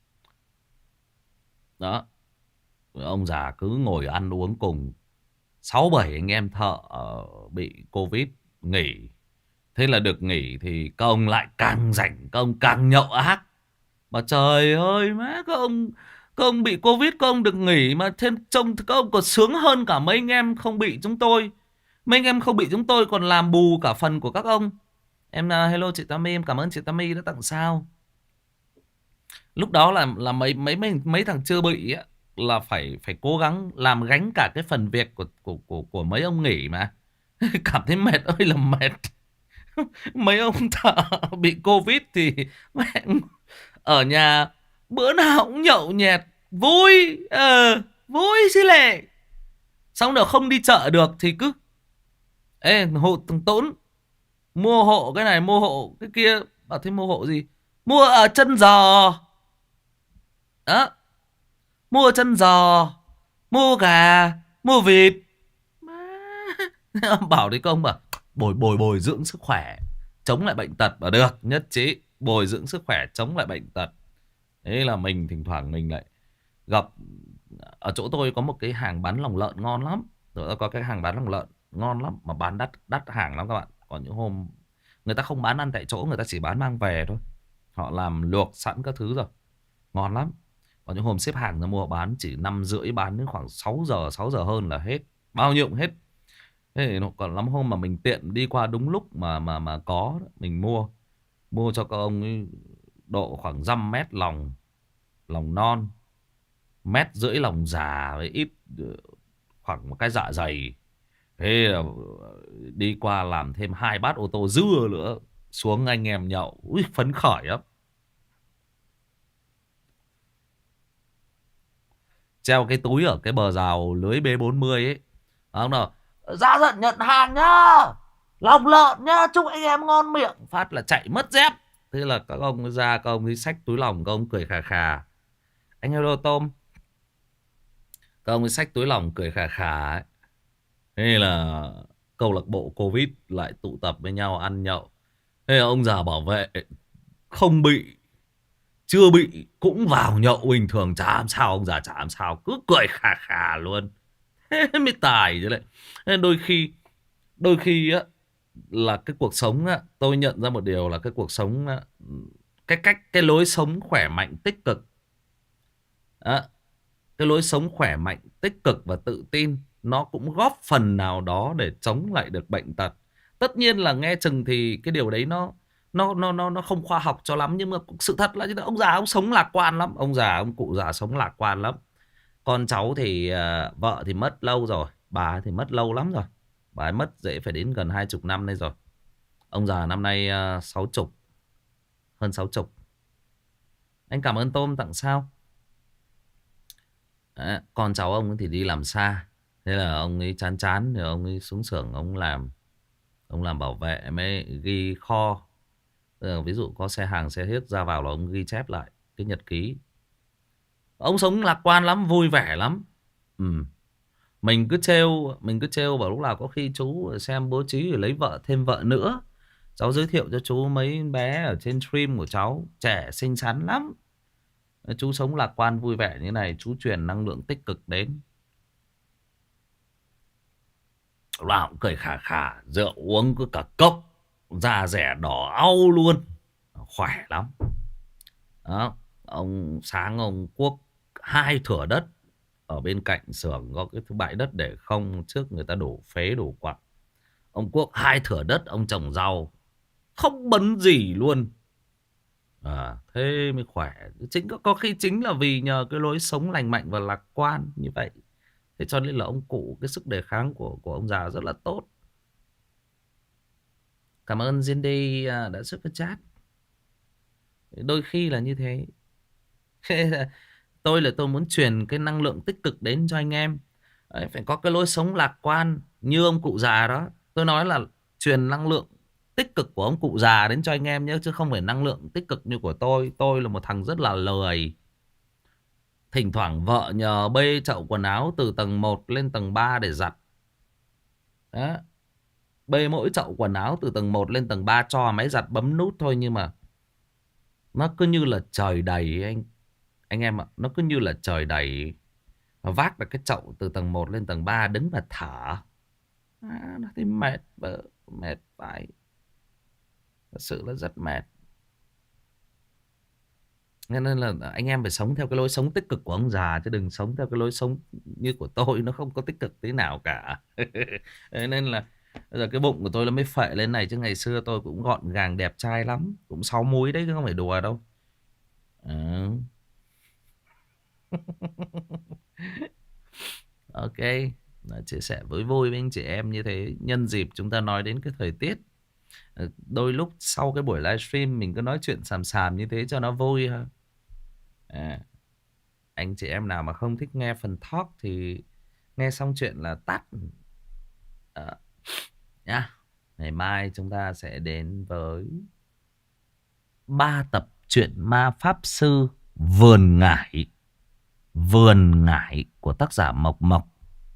Đó. Ông già cứ ngồi ăn uống cùng sáu bảy anh em thợ uh, bị Covid nghỉ. Thế là được nghỉ thì các ông lại càng rảnh, các ông càng nhậu ác. Mà trời ơi má, các ông các ông bị Covid, các ông được nghỉ mà thêm trông các ông còn sướng hơn cả mấy anh em không bị chúng tôi. Mấy anh em không bị chúng tôi còn làm bù cả phần của các ông. Em uh, hello chị Tammy, em cảm ơn chị Tammy đã tặng sao. Lúc đó là là mấy mấy mấy mấy thằng chưa bị á, là phải phải cố gắng làm gánh cả cái phần việc của của của của mấy ông nghỉ mà. Cảm thấy mệt ơi là mệt. Mấy ông thợ bị Covid thì mẹ ở nhà bữa nào cũng nhậu nhẹt vui, ờ vui xí lệ. Xong rồi không đi chợ được thì cứ ê hộ thằng Tốn mua hộ cái này mua hộ cái kia. Bảo thế mua hộ gì? Mua ở chân giò đó, mua chân giò, mua gà, mua vịt. Bảo đấy công bảo bồi bồi bồi dưỡng sức khỏe, chống lại bệnh tật. Và được, nhất trí bồi dưỡng sức khỏe, chống lại bệnh tật. Thế là mình thỉnh thoảng mình lại gặp. Ở chỗ tôi có một cái hàng bán lòng lợn ngon lắm. Rồi có cái hàng bán lòng lợn ngon lắm, mà bán đắt đắt hàng lắm các bạn. Còn những hôm người ta không bán ăn tại chỗ, người ta chỉ bán mang về thôi. Họ làm luộc sẵn các thứ rồi, ngon lắm. Còn những hôm xếp hàng ra mua bán chỉ năm rưỡi, bán đến khoảng sáu giờ, sáu giờ hơn là hết, bao nhiêu cũng hết. Thế thì nó còn lắm hôm mà mình tiện đi qua đúng lúc mà mà mà có, mình mua mua cho các ông ấy độ khoảng dăm mét lòng lòng non, mét rưỡi lòng già với ít khoảng một cái dạ dày. Thế là đi qua làm thêm hai bát ô tô dưa nữa, xuống anh em nhậu. Ui, phấn khởi lắm. treo cái túi ở cái bờ rào lưới B bốn mươi ấy. Ông nào ra giận nhận hàng nhá, lòng lợn nhá, chúc anh em ngon miệng. Phát là chạy mất dép. Thế là các ông ra, các ông ấy xách túi lòng, các ông cười khà khà. Anh Hello Tôm, các ông ấy xách túi lòng cười khà khà ấy. Thế là câu lạc bộ Covid lại tụ tập với nhau ăn nhậu. Thế là ông già bảo vệ không bị, chưa bị, cũng vào nhậu bình thường, chả làm sao. Ông già chả làm sao, cứ cười khà khà luôn. Thế mới tài chứ lại. Nên đôi khi Đôi khi á, là cái cuộc sống á, tôi nhận ra một điều là cái cuộc sống á, cái cách cái lối sống khỏe mạnh tích cực á, cái lối sống khỏe mạnh tích cực và tự tin nó cũng góp phần nào đó để chống lại được bệnh tật. Tất nhiên là nghe chừng thì cái điều đấy nó nó nó nó nó không khoa học cho lắm, nhưng mà sự thật là ông già ông sống lạc quan lắm, ông già ông cụ già sống lạc quan lắm. Con cháu thì uh, vợ thì mất lâu rồi, bà thì mất lâu lắm rồi, bà ấy mất dễ phải đến gần hai chục năm đây rồi. Ông già năm nay uh, sáu chục, hơn sáu chục. Anh cảm ơn Tôm tặng sao. Đấy, con cháu ông thì đi làm xa, thế là ông ấy chán chán thì ông ấy xuống xưởng ông làm, ông làm bảo vệ mới ghi kho. Ờ, ví dụ có xe hàng xe hết ra vào là ông ghi chép lại cái nhật ký. Ông sống lạc quan lắm, vui vẻ lắm. Ừ. Mình cứ trêu, mình cứ trêu bảo lúc nào có khi chú xem bố trí để lấy vợ thêm vợ nữa. Cháu giới thiệu cho chú mấy bé ở trên stream của cháu, trẻ xinh xắn lắm. Chú sống lạc quan vui vẻ như này, chú truyền năng lượng tích cực đến. Lúc nào cũng cười khà khà, rượu uống cứ cả cốc, da rẻ đỏ au luôn, khỏe lắm. Đó, ông sáng ông cuốc hai thửa đất ở bên cạnh xưởng có cái bãi đất để không, trước người ta đổ phế đổ quặng. Ông cuốc hai thửa đất, ông trồng rau không bấn gì luôn. À, thế mới khỏe. Chính có, có khi chính là vì nhờ cái lối sống lành mạnh và lạc quan như vậy, thế cho nên là ông cụ cái sức đề kháng của của ông già rất là tốt. Cảm ơn Zindy đã super chat. Đôi khi là như thế. Tôi là tôi muốn truyền cái năng lượng tích cực đến cho anh em. Đấy, phải có cái lối sống lạc quan như ông cụ già đó. Tôi nói là truyền năng lượng tích cực của ông cụ già đến cho anh em nhé, chứ không phải năng lượng tích cực như của tôi. Tôi là một thằng rất là lười. Thỉnh thoảng vợ nhờ bê chậu quần áo từ tầng một lên tầng ba để giặt. Đó. Bê mỗi chậu quần áo từ tầng một lên tầng ba cho máy giặt bấm nút thôi, nhưng mà nó cứ như là trời đầy anh anh em ạ, nó cứ như là trời đầy. Và vác được cái chậu từ tầng một lên tầng ba đứng và thở. À, nó thấy mệt, bờ, mệt phải. Thật sự là rất mệt. Nên là anh em phải sống theo cái lối sống tích cực của ông già, chứ đừng sống theo cái lối sống như của tôi, nó không có tích cực tí nào cả. Nên là bây giờ cái bụng của tôi nó mới phệ lên này, chứ ngày xưa tôi cũng gọn gàng đẹp trai lắm, cũng sáu múi đấy chứ không phải đùa đâu. À. Ok, chia sẻ với vui với anh chị em như thế. Nhân dịp chúng ta nói đến cái thời tiết, đôi lúc sau cái buổi livestream mình cứ nói chuyện xàm xàm như thế cho nó vui ha. À, anh chị em nào mà không thích nghe phần talk thì nghe xong chuyện là tắt. À, nhá. Ngày mai chúng ta sẽ đến với ba tập truyện ma pháp sư Vườn Ngải. Vườn Ngải của tác giả Mộc Mộc.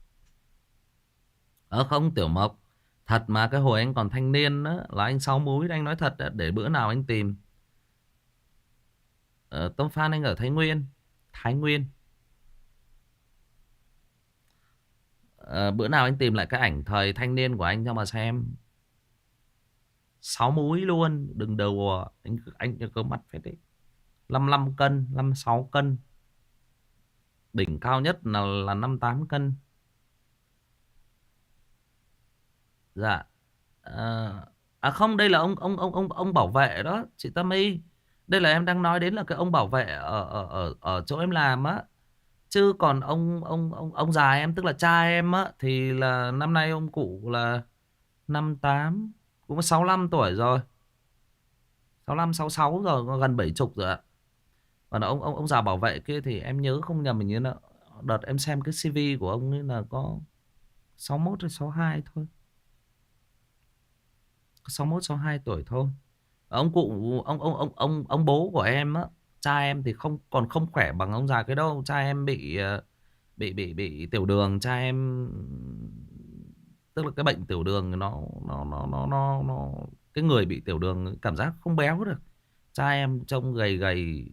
Ờ không Tiểu Mộc, thật mà cái hồi anh còn thanh niên đó, là anh sáu múi, anh nói thật đó, để bữa nào anh tìm. Ờ, Tông Phan anh ở Thái Nguyên. Thái Nguyên. Ờ, bữa nào anh tìm lại cái ảnh thời thanh niên của anh cho mà xem. Sáu múi luôn, đừng đùa. Anh anh có mắt phải đấy. năm mươi lăm cân, năm mươi sáu cân. Đỉnh cao nhất là là năm mươi tám cân. Dạ. À, à không, đây là ông ông ông ông ông bảo vệ đó, chị Tâm Y. Đây là em đang nói đến là cái ông bảo vệ ở ở ở ở chỗ em làm á. Chứ còn ông ông ông ông già em, tức là cha em á, thì là năm nay ông cụ là năm tám, cũng sáu mươi lăm tuổi rồi. sáu mươi lăm sáu mươi sáu rồi, gần bảy mươi rồi ạ. Còn ông ông ông già bảo vệ kia thì em nhớ không nhầm, mình như là đợt em xem cái xê vê của ông ấy là có sáu mốt hay sáu hai thôi. sáu mốt sáu hai tuổi thôi. Ông cụ ông ông ông ông ông bố của em á, cha em thì không còn không khỏe bằng ông già cái đâu. Cha em bị ờ, bị bị bị tiểu đường. Cha em tức là cái bệnh tiểu đường nó nó nó nó nó, nó cái người bị tiểu đường cảm giác không béo được. Cha em trông gầy gầy,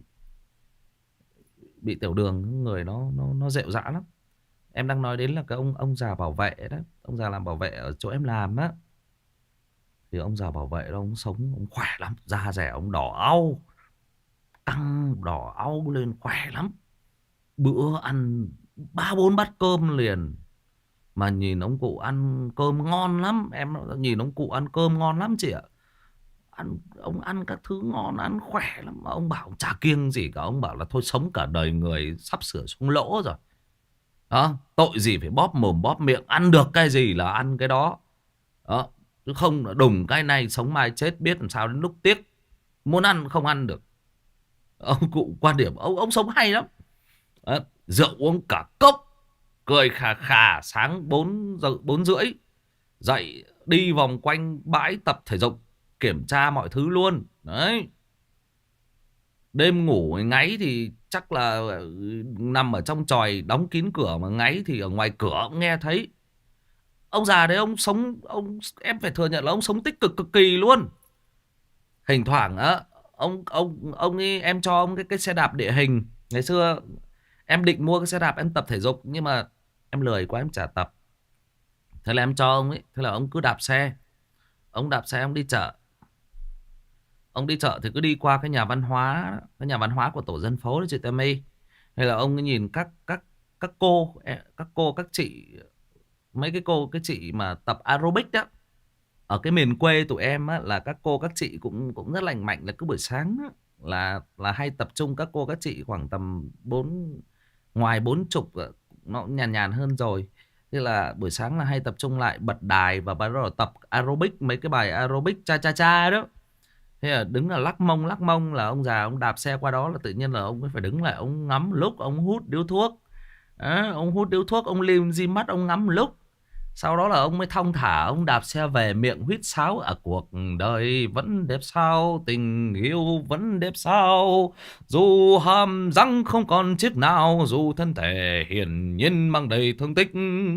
bị tiểu đường, người nó nó nó rệu rã lắm. Em đang nói đến là cái ông ông già bảo vệ đó, ông già làm bảo vệ ở chỗ em làm á. Thì ông già bảo vệ đó, ông sống ông khỏe lắm, da rẻ ông đỏ au, căng đỏ au lên, khỏe lắm. Bữa ăn ba bốn bát cơm liền. Mà nhìn ông cụ ăn cơm ngon lắm. Em nhìn ông cụ ăn cơm ngon lắm chị ạ. Ăn, ông ăn các thứ ngon, ăn khỏe lắm. Mà ông bảo ông chả kiêng gì cả. Ông bảo là thôi sống cả đời người sắp sửa xuống lỗ rồi. Đó, tội gì phải bóp mồm bóp miệng. Ăn được cái gì là ăn cái đó. Đó, chứ không là đùng cái này sống mai chết biết làm sao đến lúc tiếc. Muốn ăn không ăn được. Ông cụ quan điểm ông ông sống hay lắm. Đó, rượu uống cả cốc, cười khà khà, sáng bốn giờ bốn rưỡi dậy đi vòng quanh bãi tập thể dục, kiểm tra mọi thứ luôn. Đấy. Đêm ngủ ngáy thì chắc là nằm ở trong chòi đóng kín cửa, mà ngáy thì ở ngoài cửa cũng nghe thấy. Ông già đấy ông sống, ông em phải thừa nhận là ông sống tích cực cực kỳ luôn. Thỉnh thoảng á, ông ông ông ấy, em cho ông cái cái xe đạp địa hình. Ngày xưa em định mua cái xe đạp em tập thể dục, nhưng mà em lười quá em chả tập. Thế là em cho ông ấy, thế là ông cứ đạp xe. Ông đạp xe ông đi chợ. Ông đi chợ thì cứ đi qua cái nhà văn hóa, cái nhà văn hóa của tổ dân phố đấy chị Tâm My. Hay là ông ấy nhìn các các các cô, các cô các chị, mấy cái cô cái chị mà tập aerobic đó. Ở cái miền quê tụi em á, là các cô các chị cũng cũng rất lành mạnh, là cứ buổi sáng á, là là hay tập trung các cô các chị khoảng tầm bốn, ngoài bốn chục, nó cũng nhàn nhàn hơn rồi. Thế là buổi sáng là hay tập trung lại, bật đài và bắt đầu tập aerobic, mấy cái bài aerobic cha cha cha đó. Thế là đứng là lắc mông lắc mông, là ông già ông đạp xe qua đó là tự nhiên là ông phải đứng lại, ông ngắm lúc, ông hút điếu thuốc. Đó, ông hút điếu thuốc, ông lim di mắt, ông ngắm lúc. Sau đó là ông mới thong thả, ông đạp xe về miệng huýt sáo: ở cuộc đời vẫn đẹp sao, tình yêu vẫn đẹp sao, dù hàm răng không còn chiếc nào, dù thân thể hiển nhiên mang đầy thương tích.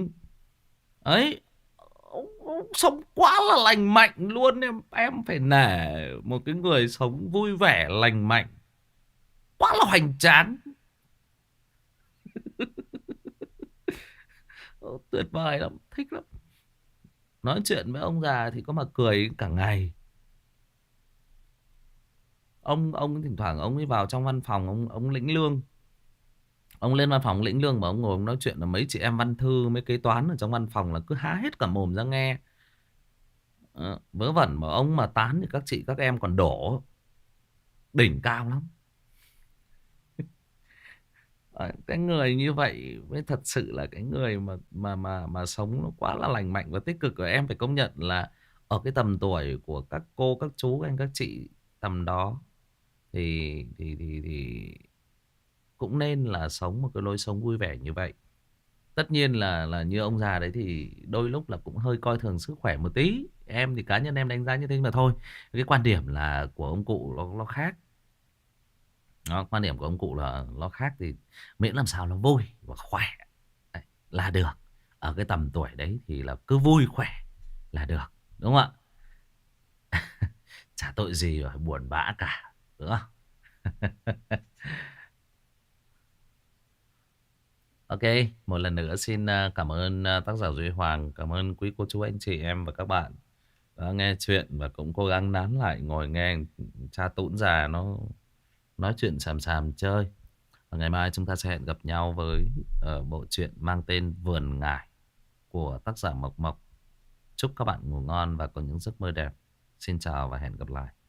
Ấy, ông, ông sống quá là lành mạnh luôn. Em em phải nể một cái người sống vui vẻ lành mạnh, quá là hoành tráng. Tuyệt vời lắm, thích lắm. Nói chuyện với ông già thì có mà cười cả ngày. Ông ông thỉnh thoảng ông ấy vào trong văn phòng, ông ông lĩnh lương. Ông lên văn phòng lĩnh lương mà ông ngồi ông nói chuyện là mấy chị em văn thư, mấy kế toán ở trong văn phòng là cứ há hết cả mồm ra nghe. Ờ, vớ vẩn mà ông mà tán thì các chị các em còn đổ. Đỉnh cao lắm. Ờ, cái người như vậy mới thật sự là cái người mà mà mà mà sống nó quá là lành mạnh và tích cực. Rồi em phải công nhận là ở cái tầm tuổi của các cô các chú anh các chị tầm đó thì thì thì thì cũng nên là sống một cái lối sống vui vẻ như vậy. Tất nhiên là là như ông già đấy thì đôi lúc là cũng hơi coi thường sức khỏe một tí. Em thì cá nhân em đánh giá như thế mà thôi. Cái quan điểm là của ông cụ nó nó khác. Đó, quan điểm của ông cụ là nó khác, thì miễn làm sao nó vui và khỏe đấy, là được. Ở cái tầm tuổi đấy thì là cứ vui khỏe là được, đúng không ạ? Chả tội gì rồi buồn bã cả, đúng không? Ok, một lần nữa xin ờ, cảm ơn ờ, tác giả Duy Hoàng, cảm ơn quý cô chú anh chị em và các bạn đã nghe chuyện và cũng cố gắng nán lại ngồi nghe cha tũn già nó nói chuyện xàm xàm chơi. Và ngày mai chúng ta sẽ hẹn gặp nhau với uh, bộ truyện mang tên Vườn Ngải của tác giả Mộc Mộc. Chúc các bạn ngủ ngon và có những giấc mơ đẹp. Xin chào và hẹn gặp lại.